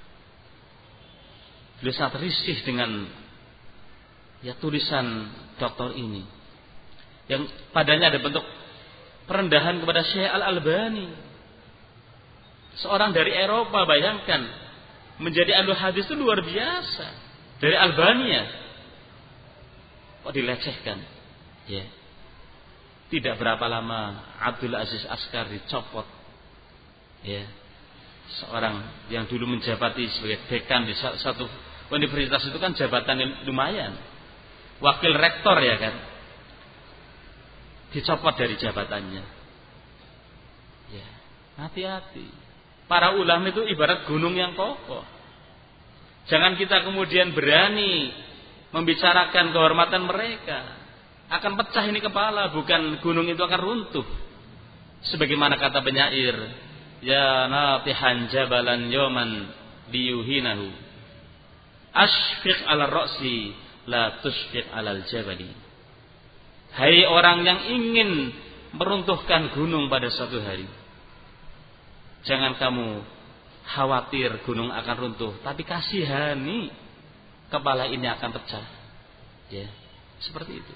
Beliau sangat risih dengan ya tulisan doktor ini, yang padanya ada bentuk perendahan kepada Syekh Al-Albani, seorang dari Eropa. Bayangkan, menjadi ahli hadis itu luar biasa. Dari Albania kok dilecehkan, ya. Tidak berapa lama Abdul Aziz Askar dicopot, ya. Seorang yang dulu menjabati sebagai dekan di satu universitas itu kan jabatan lumayan, wakil rektor ya kan, dicopot dari jabatannya. Ya, hati-hati. Para ulama itu ibarat gunung yang kokoh. Jangan kita kemudian berani membicarakan kehormatan mereka. Akan pecah ini kepala, bukan gunung itu akan runtuh. Sebagaimana kata penyair, ya natihan jabalan yoman liyuhinahu, asfiq ala ra'si la tusfiq alal jabali. Hai orang yang ingin meruntuhkan gunung pada suatu hari, jangan kamu khawatir gunung akan runtuh, tapi kasihani kepala ini akan pecah. Ya, seperti itu.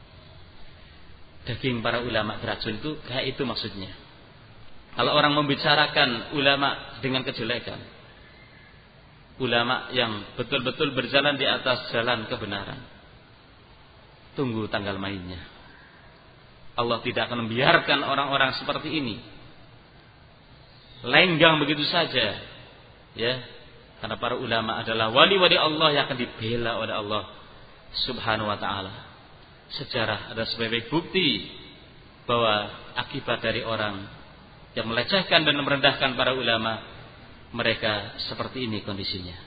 Daging para ulama beracun itu kayak itu maksudnya. Kalau orang membicarakan ulama dengan kejelekan, ulama yang betul-betul berjalan di atas jalan kebenaran, tunggu tanggal mainnya. Allah tidak akan membiarkan orang-orang seperti ini lenggang begitu saja, ya, karena para ulama adalah wali-wali Allah yang akan dibela oleh Allah Subhanahu wa taala. Sejarah ada sebagai bukti bahwa akibat dari orang yang melecehkan dan merendahkan para ulama, mereka seperti ini kondisinya.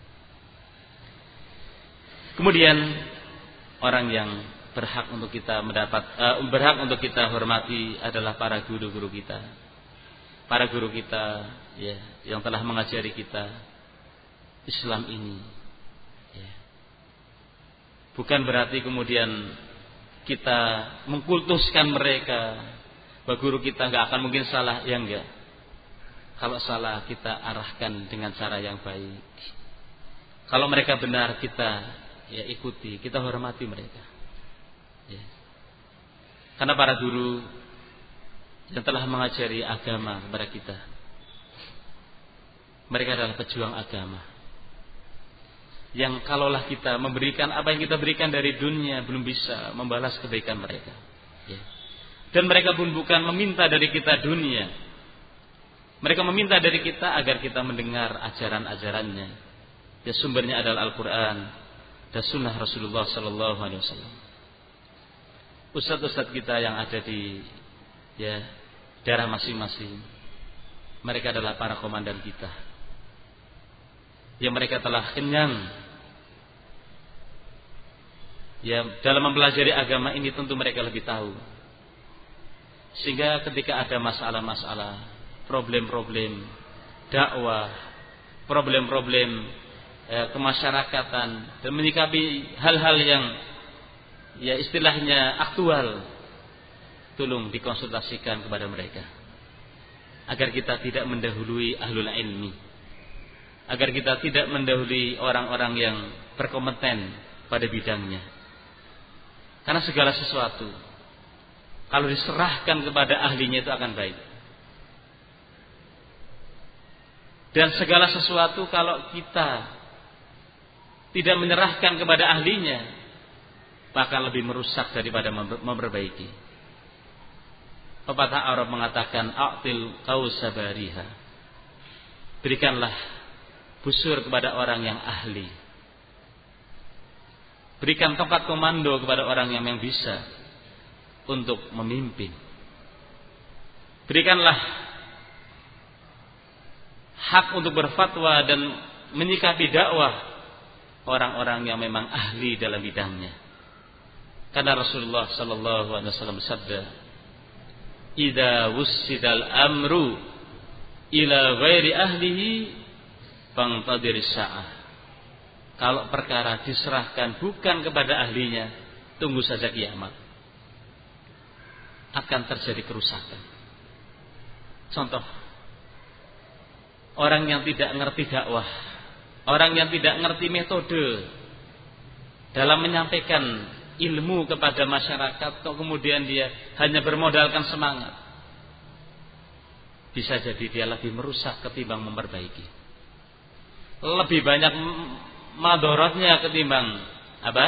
Kemudian orang yang berhak untuk kita mendapat uh, berhak untuk kita hormati adalah para guru-guru kita. Para guru kita, ya, yang telah mengajari kita Islam ini, ya. Bukan berarti kemudian kita mengkultuskan mereka, bahwa guru kita nggak akan mungkin salah, ya enggak. Kalau salah kita arahkan dengan cara yang baik. Kalau mereka benar kita ya ikuti, kita hormati mereka. Ya. Karena para guru yang telah mengajari agama kepada kita, mereka adalah pejuang agama. Yang kalaulah kita memberikan apa yang kita berikan dari dunia, belum bisa membalas kebaikan mereka. Ya. Dan mereka pun bukan meminta dari kita dunia, Mereka meminta dari kita agar kita mendengar ajaran-ajarannya. Ya, sumbernya adalah Al-Quran dan Sunnah Rasulullah Sallallahu Alaihi Wasallam. Ustadz-ustadz kita yang ada di ya daerah masing-masing, mereka adalah para komandan kita. Yang mereka telah kenyang ya dalam mempelajari agama ini, tentu mereka lebih tahu. Sehingga ketika ada masalah-masalah, problem-problem dakwah, problem-problem eh, kemasyarakatan, dan menyikapi hal-hal yang ya istilahnya aktual, tolong dikonsultasikan kepada mereka agar kita tidak mendahului ahlul ilmi, agar kita tidak mendahului orang-orang yang berkompeten pada bidangnya. Karena segala sesuatu kalau diserahkan kepada ahlinya itu akan baik. Dan segala sesuatu kalau kita tidak menyerahkan kepada ahlinya, bakal lebih merusak daripada memperbaiki. Pepatah Arab mengatakan, a'til qausabariha. Berikanlah busur kepada orang yang ahli. Berikan tongkat komando kepada orang yang, yang bisa untuk memimpin. Berikanlah hak untuk berfatwa dan menyikapi dakwah orang-orang yang memang ahli dalam bidangnya. Karena Rasulullah sallallahu alaihi wasallam bersabda, "Idza wussidal amru ila ghairi ahlihi fangtadir sa'ah." Kalau perkara diserahkan bukan kepada ahlinya, tunggu saja kiamat. Akan terjadi kerusakan. Contoh, orang yang tidak ngerti dakwah, orang yang tidak ngerti metode dalam menyampaikan ilmu kepada masyarakat, kok kemudian dia hanya bermodalkan semangat, bisa jadi dia lebih merusak ketimbang memperbaiki. Lebih banyak madharatnya ketimbang apa?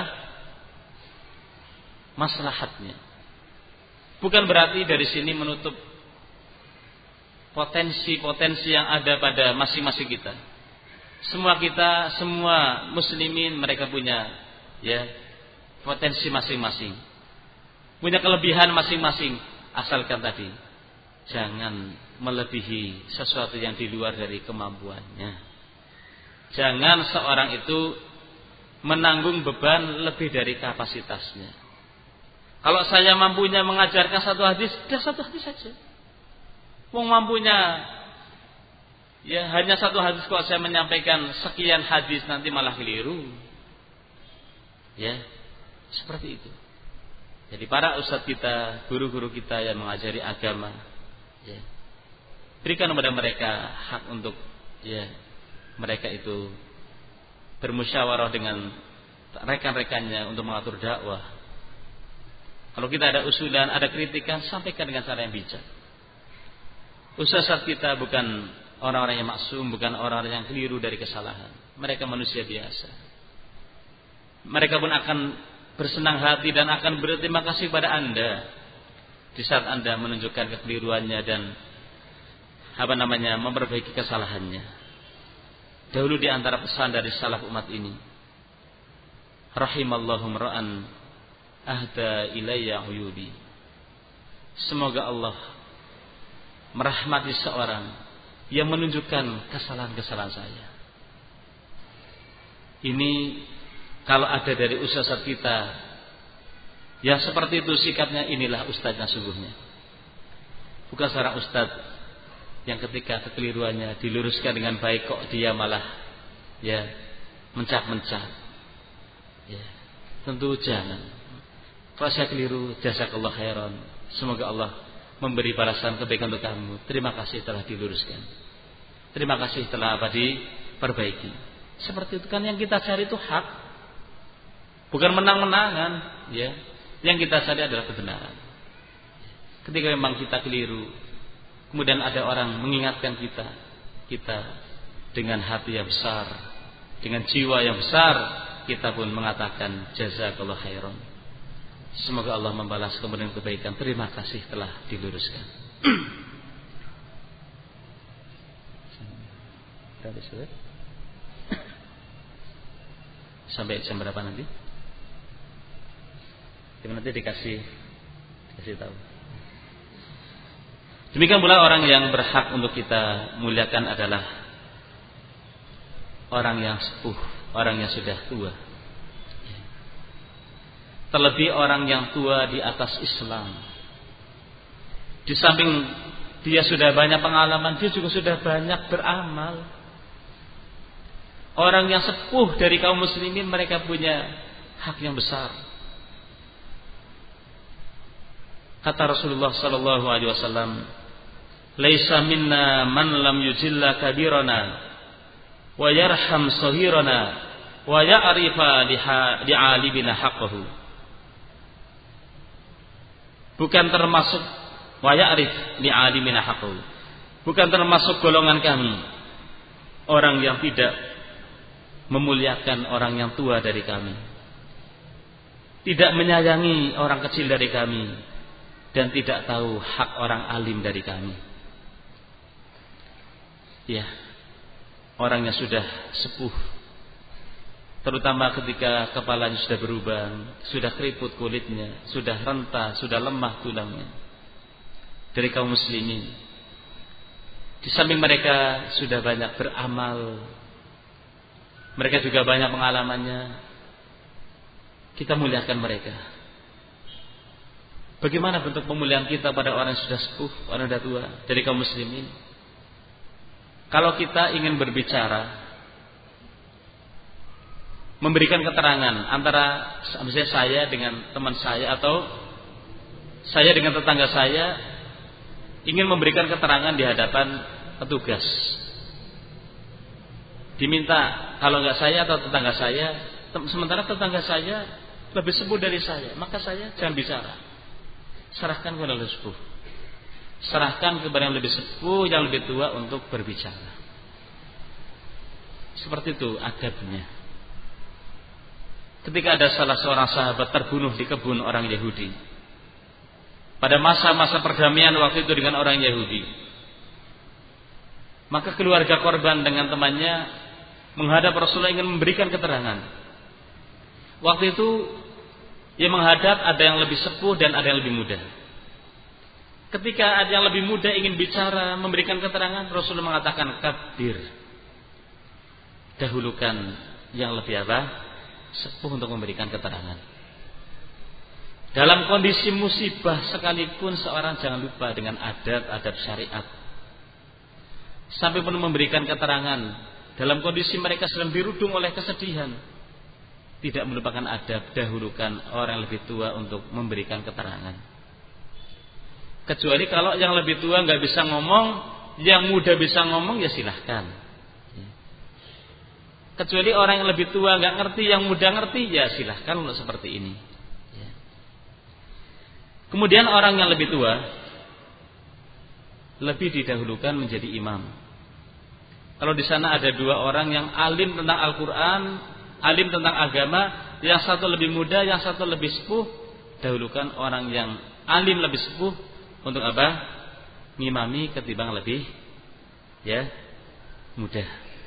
Maslahatnya. Bukan berarti dari sini menutup potensi-potensi yang ada pada masing-masing kita. Semua kita, semua muslimin, mereka punya ya potensi masing-masing, punya kelebihan masing-masing, asalkan tadi jangan melebihi sesuatu yang di luar dari kemampuannya. Jangan seorang itu menanggung beban lebih dari kapasitasnya. Kalau saya mampunya mengajarkan satu hadis, sudah satu hadis saja. Mau mampunya ya hanya satu hadis, kalau saya menyampaikan sekian hadis nanti malah keliru. Ya, seperti itu. Jadi para ustadz kita, guru-guru kita yang mengajari agama, ya, berikan kepada mereka hak untuk ya mereka itu bermusyawarah dengan rekan-rekannya untuk mengatur dakwah. Kalau kita ada usulan, ada kritikan, sampaikan dengan cara yang bijak. Ustadz kita bukan orang-orang yang maksum, bukan orang-orang yang keliru dari kesalahan. Mereka manusia biasa. Mereka pun akan bersenang hati dan akan berterima kasih pada Anda di saat Anda menunjukkan kekeliruannya dan apa namanya memperbaiki kesalahannya. Dahulu di antara pesan dari salaf umat ini, rahimallahu ra'an ahda ilayya uyubi. Semoga Allah merahmati seorang yang menunjukkan kesalahan-kesalahan saya. Ini kalau ada dari ustaz kita yang seperti itu sikapnya, inilah ustaznya sungguhnya. Bukan seorang ustaz yang ketika kekeliruannya diluruskan dengan baik kok dia malah ya mencap-mencap. Ya, tentu jangan. Kalau saya keliru, jazakallah khairan. Semoga Allah memberi balasan kebaikan untuk kamu. Terima kasih telah diluruskan. Terima kasih telah apa diperbaiki. Seperti itu kan yang kita cari itu hak. Bukan menang-menangan, ya. Yang kita cari adalah kebenaran. Ketika memang kita keliru, kemudian ada orang mengingatkan kita, kita dengan hati yang besar, dengan jiwa yang besar, kita pun mengatakan jazakallah khairan. Semoga Allah membalas kemudian kebaikan. Terima kasih telah diluruskan. Sudah habis. Sampai jam berapa nanti? Jadi nanti dikasih dikasih tahu. Demikian pula orang yang berhak untuk kita muliakan adalah orang yang sepuh, orang yang sudah tua. Terlebih orang yang tua di atas Islam. Di samping dia sudah banyak pengalaman, dia juga sudah banyak beramal. Orang yang sepuh dari kaum muslimin, mereka punya hak yang besar. Kata Rasulullah sallallahu alaihi wasallam, "Laisa minna man lam yujilla kabirana wa yarham saghirana wa ya'rifa li'alibina haqqahu." Bukan termasuk wa ya'rif li'alimina haqqahu. Bukan termasuk golongan kami orang yang tidak memuliakan orang yang tua dari kami, tidak menyayangi orang kecil dari kami, dan tidak tahu hak orang alim dari kami. Ya, orang yang sudah sepuh, terutama ketika kepalanya sudah berubah, sudah keriput kulitnya, sudah renta, sudah lemah tulangnya, dari kaum muslimin. Di samping mereka sudah banyak beramal, mereka juga banyak pengalamannya, kita muliakan mereka. Bagaimana bentuk pemuliaan kita pada orang yang sudah sepuh, orang yang sudah tua dari kaum muslimin? Kalau kita ingin berbicara, memberikan keterangan antara misalnya saya dengan teman saya, atau saya dengan tetangga saya, ingin memberikan keterangan di hadapan petugas, diminta kalau nggak saya atau tetangga saya, sementara tetangga saya lebih sepuh dari saya, maka saya jangan bicara. Serahkan kepada yang lebih sepuh. Serahkan kepada yang lebih sepuh, yang lebih tua untuk berbicara. Seperti itu adabnya. Ketika ada salah seorang sahabat terbunuh di kebun orang Yahudi, pada masa-masa perdamaian waktu itu dengan orang Yahudi, maka keluarga korban dengan temannya menghadap Rasulullah ingin memberikan keterangan. Waktu itu yang menghadap ada yang lebih sepuh dan ada yang lebih muda. Ketika ada yang lebih muda ingin bicara, memberikan keterangan, Rasulullah mengatakan, "Kabir." Dahulukan yang lebih apa? Sepuh untuk memberikan keterangan. Dalam kondisi musibah sekalipun seorang jangan lupa dengan adab-adab syariat. Sampai pun memberikan keterangan dalam kondisi mereka sedang dirudung oleh kesedihan, tidak melupakan adab, dahulukan orang yang lebih tua untuk memberikan keterangan. Kecuali kalau yang lebih tua nggak bisa ngomong, yang muda bisa ngomong, ya silahkan. Kecuali orang yang lebih tua nggak ngerti, yang muda ngerti, ya silahkan untuk seperti ini. Kemudian orang yang lebih tua lebih didahulukan menjadi imam. Kalau di sana ada dua orang yang alim tentang Al-Quran, alim tentang agama, yang satu lebih muda, yang satu lebih sepuh, dahulukan orang yang alim lebih sepuh untuk apa? Ngimami ketimbang lebih ya muda.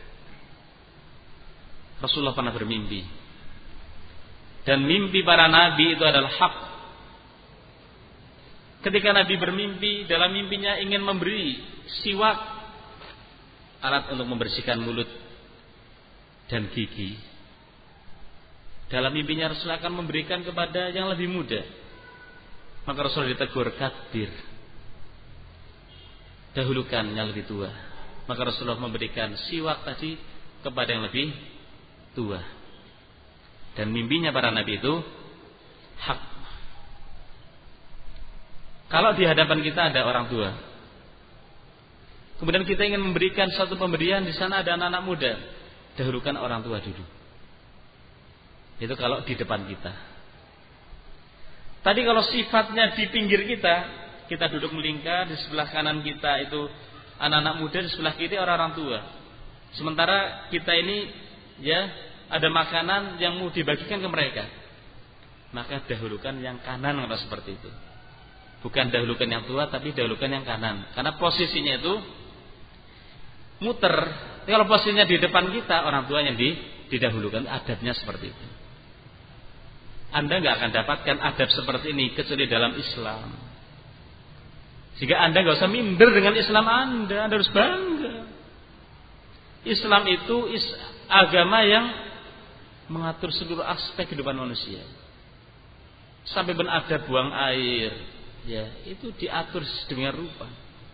Rasulullah pernah bermimpi, dan mimpi para nabi itu adalah hak. Ketika Nabi bermimpi, dalam mimpinya ingin memberi siwak, alat untuk membersihkan mulut dan gigi. Dalam mimpinya Rasulullah akan memberikan kepada yang lebih muda. Maka Rasulullah ditegur, "Kabir." Dahulukan yang lebih tua. Maka Rasulullah memberikan siwak tadi kepada yang lebih tua. Dan mimpinya para nabi itu hak. Kalau di hadapan kita ada orang tua, kemudian kita ingin memberikan satu pemberian, di sana ada anak-anak muda, dahulukan orang tua dulu. Itu kalau di depan kita. Tadi kalau sifatnya di pinggir kita, kita duduk melingkar, di sebelah kanan kita itu anak-anak muda, di sebelah kiri orang-orang tua. Sementara kita ini ya ada makanan yang mau dibagikan ke mereka, maka dahulukan yang kanan kalau seperti itu. Bukan dahulukan yang tua, tapi dahulukan yang kanan. Karena posisinya itu muter. Kalau posisinya di depan kita, orang tuanya di didahulukan. Adabnya seperti itu. Anda nggak akan dapatkan adab seperti ini kecuali dalam Islam. Sehingga Anda nggak usah minder dengan Islam Anda. Anda harus bangga. Islam itu is, agama yang mengatur seluruh aspek kehidupan manusia. Sampai beradab buang air, ya itu diatur sedemikian rupa.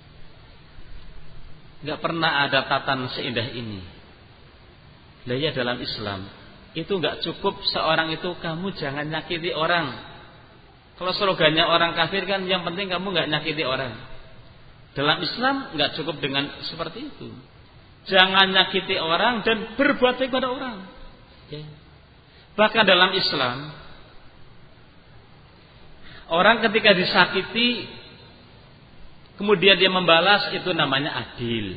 Nggak pernah ada tatan seindah ini. Lah ya dalam Islam itu nggak cukup seorang itu kamu jangan nyakiti orang. Kalau slogannya orang kafir kan yang penting kamu nggak nyakiti orang. Dalam Islam nggak cukup dengan seperti itu. Jangan nyakiti orang dan berbuat baik pada orang. Ya. Bahkan dalam Islam orang ketika disakiti kemudian dia membalas itu namanya adil.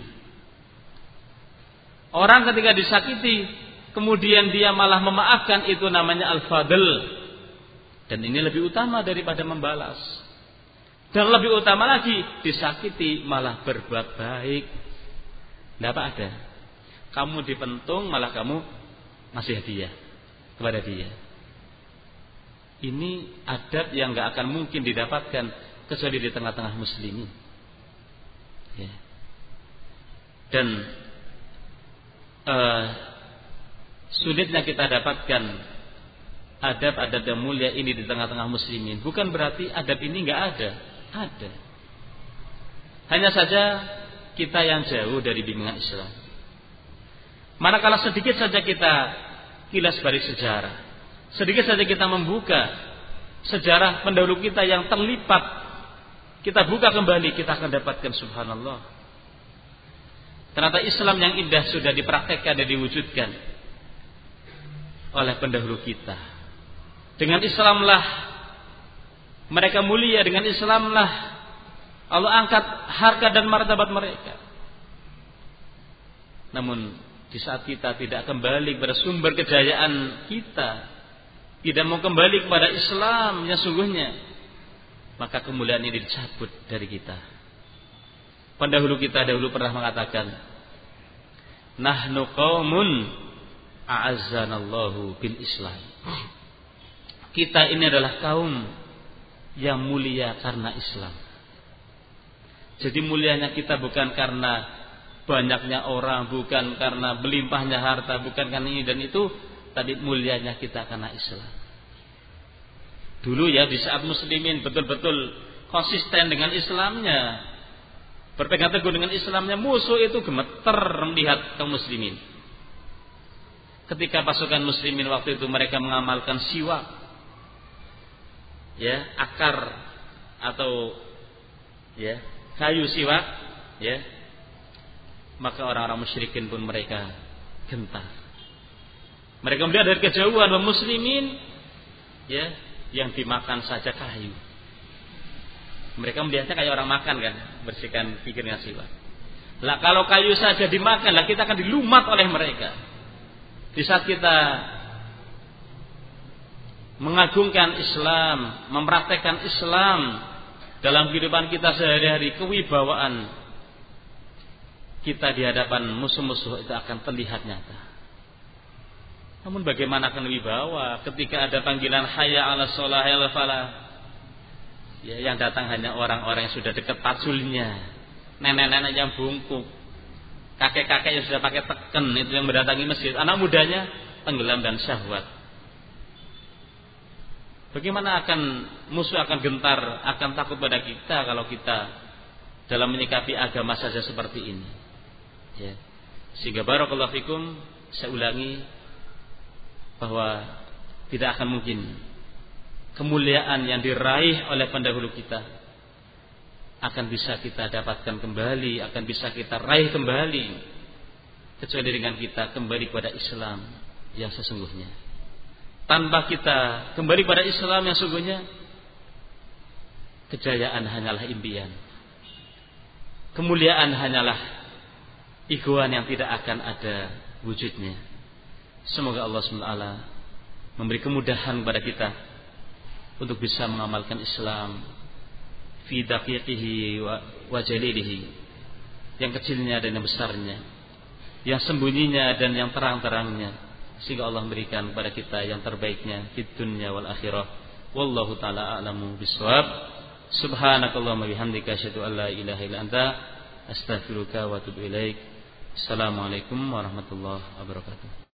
Orang ketika disakiti kemudian dia malah memaafkan itu namanya al-fadl. Dan ini lebih utama daripada membalas. Dan lebih utama lagi disakiti malah berbuat baik. Tidak apa ada. Kamu dipentung malah kamu masih hadiah kepada dia. Ini adab yang gak akan mungkin didapatkan kecuali di tengah-tengah muslimin. Ya. Dan uh, sulitnya kita dapatkan adab-adab yang mulia ini di tengah-tengah muslimin. Bukan berarti adab ini gak ada. Ada. Hanya saja kita yang jauh dari bimbingan Islam. Manakala sedikit saja kita kilas balik sejarah, sedikit saja kita membuka sejarah pendahulu kita yang terlipat, kita buka kembali, kita akan dapatkan subhanallah. Ternyata Islam yang indah sudah dipraktekkan dan diwujudkan oleh pendahulu kita. Dengan Islamlah mereka mulia, dengan Islamlah Allah angkat harkat dan martabat mereka. Namun di saat kita tidak kembali kepada sumber kejayaan kita, tidak mau kembali kepada Islam yang sungguhnya, maka kemuliaan ini dicabut dari kita. Pendahulu kita dahulu pernah mengatakan, nahnu qaumun a'azzanallahu bil Islam. Kita ini adalah kaum yang mulia karena Islam. Jadi mulianya kita bukan karena banyaknya orang, bukan karena berlimpahnya harta, bukan karena ini dan itu. Tadi mulianya kita karena Islam. Dulu ya di saat muslimin betul-betul konsisten dengan Islamnya, berpegang teguh dengan Islamnya, musuh itu gemeter melihat kaum muslimin. Ketika pasukan muslimin waktu itu mereka mengamalkan siwak, ya akar atau ya kayu siwak, ya, maka orang-orang musyrikin pun mereka gentar. Mereka melihat dari kejauhan bahwa muslimin, ya, yang dimakan saja kayu. Mereka melihatnya kayak orang makan kan, bersihkan pikirnya siwak. Lah kalau kayu saja dimakan, lah kita akan dilumat oleh mereka. Di saat kita mengagungkan Islam, mempraktekkan Islam dalam kehidupan kita sehari-hari, kewibawaan kita di hadapan musuh-musuh itu akan terlihat nyata. Namun bagaimana akan wibawa ketika ada panggilan hayya 'alas shalah hayya 'alal falah? Ya, yang datang hanya orang-orang yang sudah dekat paculnya, nenek-nenek yang bungkuk, kakek-kakek yang sudah pakai teken itu yang mendatangi masjid, anak mudanya tenggelam dan syahwat. Bagaimana akan musuh akan gentar, akan takut pada kita kalau kita dalam menyikapi agama saja seperti ini. Ya. Sehingga barakallahu fikum, saya ulangi bahwa tidak akan mungkin kemuliaan yang diraih oleh pendahulu kita akan bisa kita dapatkan kembali, akan bisa kita raih kembali kecuali dengan kita kembali kepada Islam yang sesungguhnya. Tanpa kita kembali pada Islam yang sungguhnya, kejayaan hanyalah impian, kemuliaan hanyalah iguan yang tidak akan ada wujudnya. Semoga Allah subhanahu wa taala memberi kemudahan kepada kita untuk bisa mengamalkan Islam fi daqiqihi wa jalilihi, yang kecilnya dan yang besarnya, yang sembunyinya dan yang terang-terangnya, sehingga Allah memberikan kepada kita yang terbaiknya di dunia wal akhirah. Wallahu taala a'lamu bissawab. Subhanakallahumma bihamdika asyhadu an la ilaha illa anta astaghfiruka wa atubu ilaik. Assalamualaikum warahmatullahi wabarakatuh.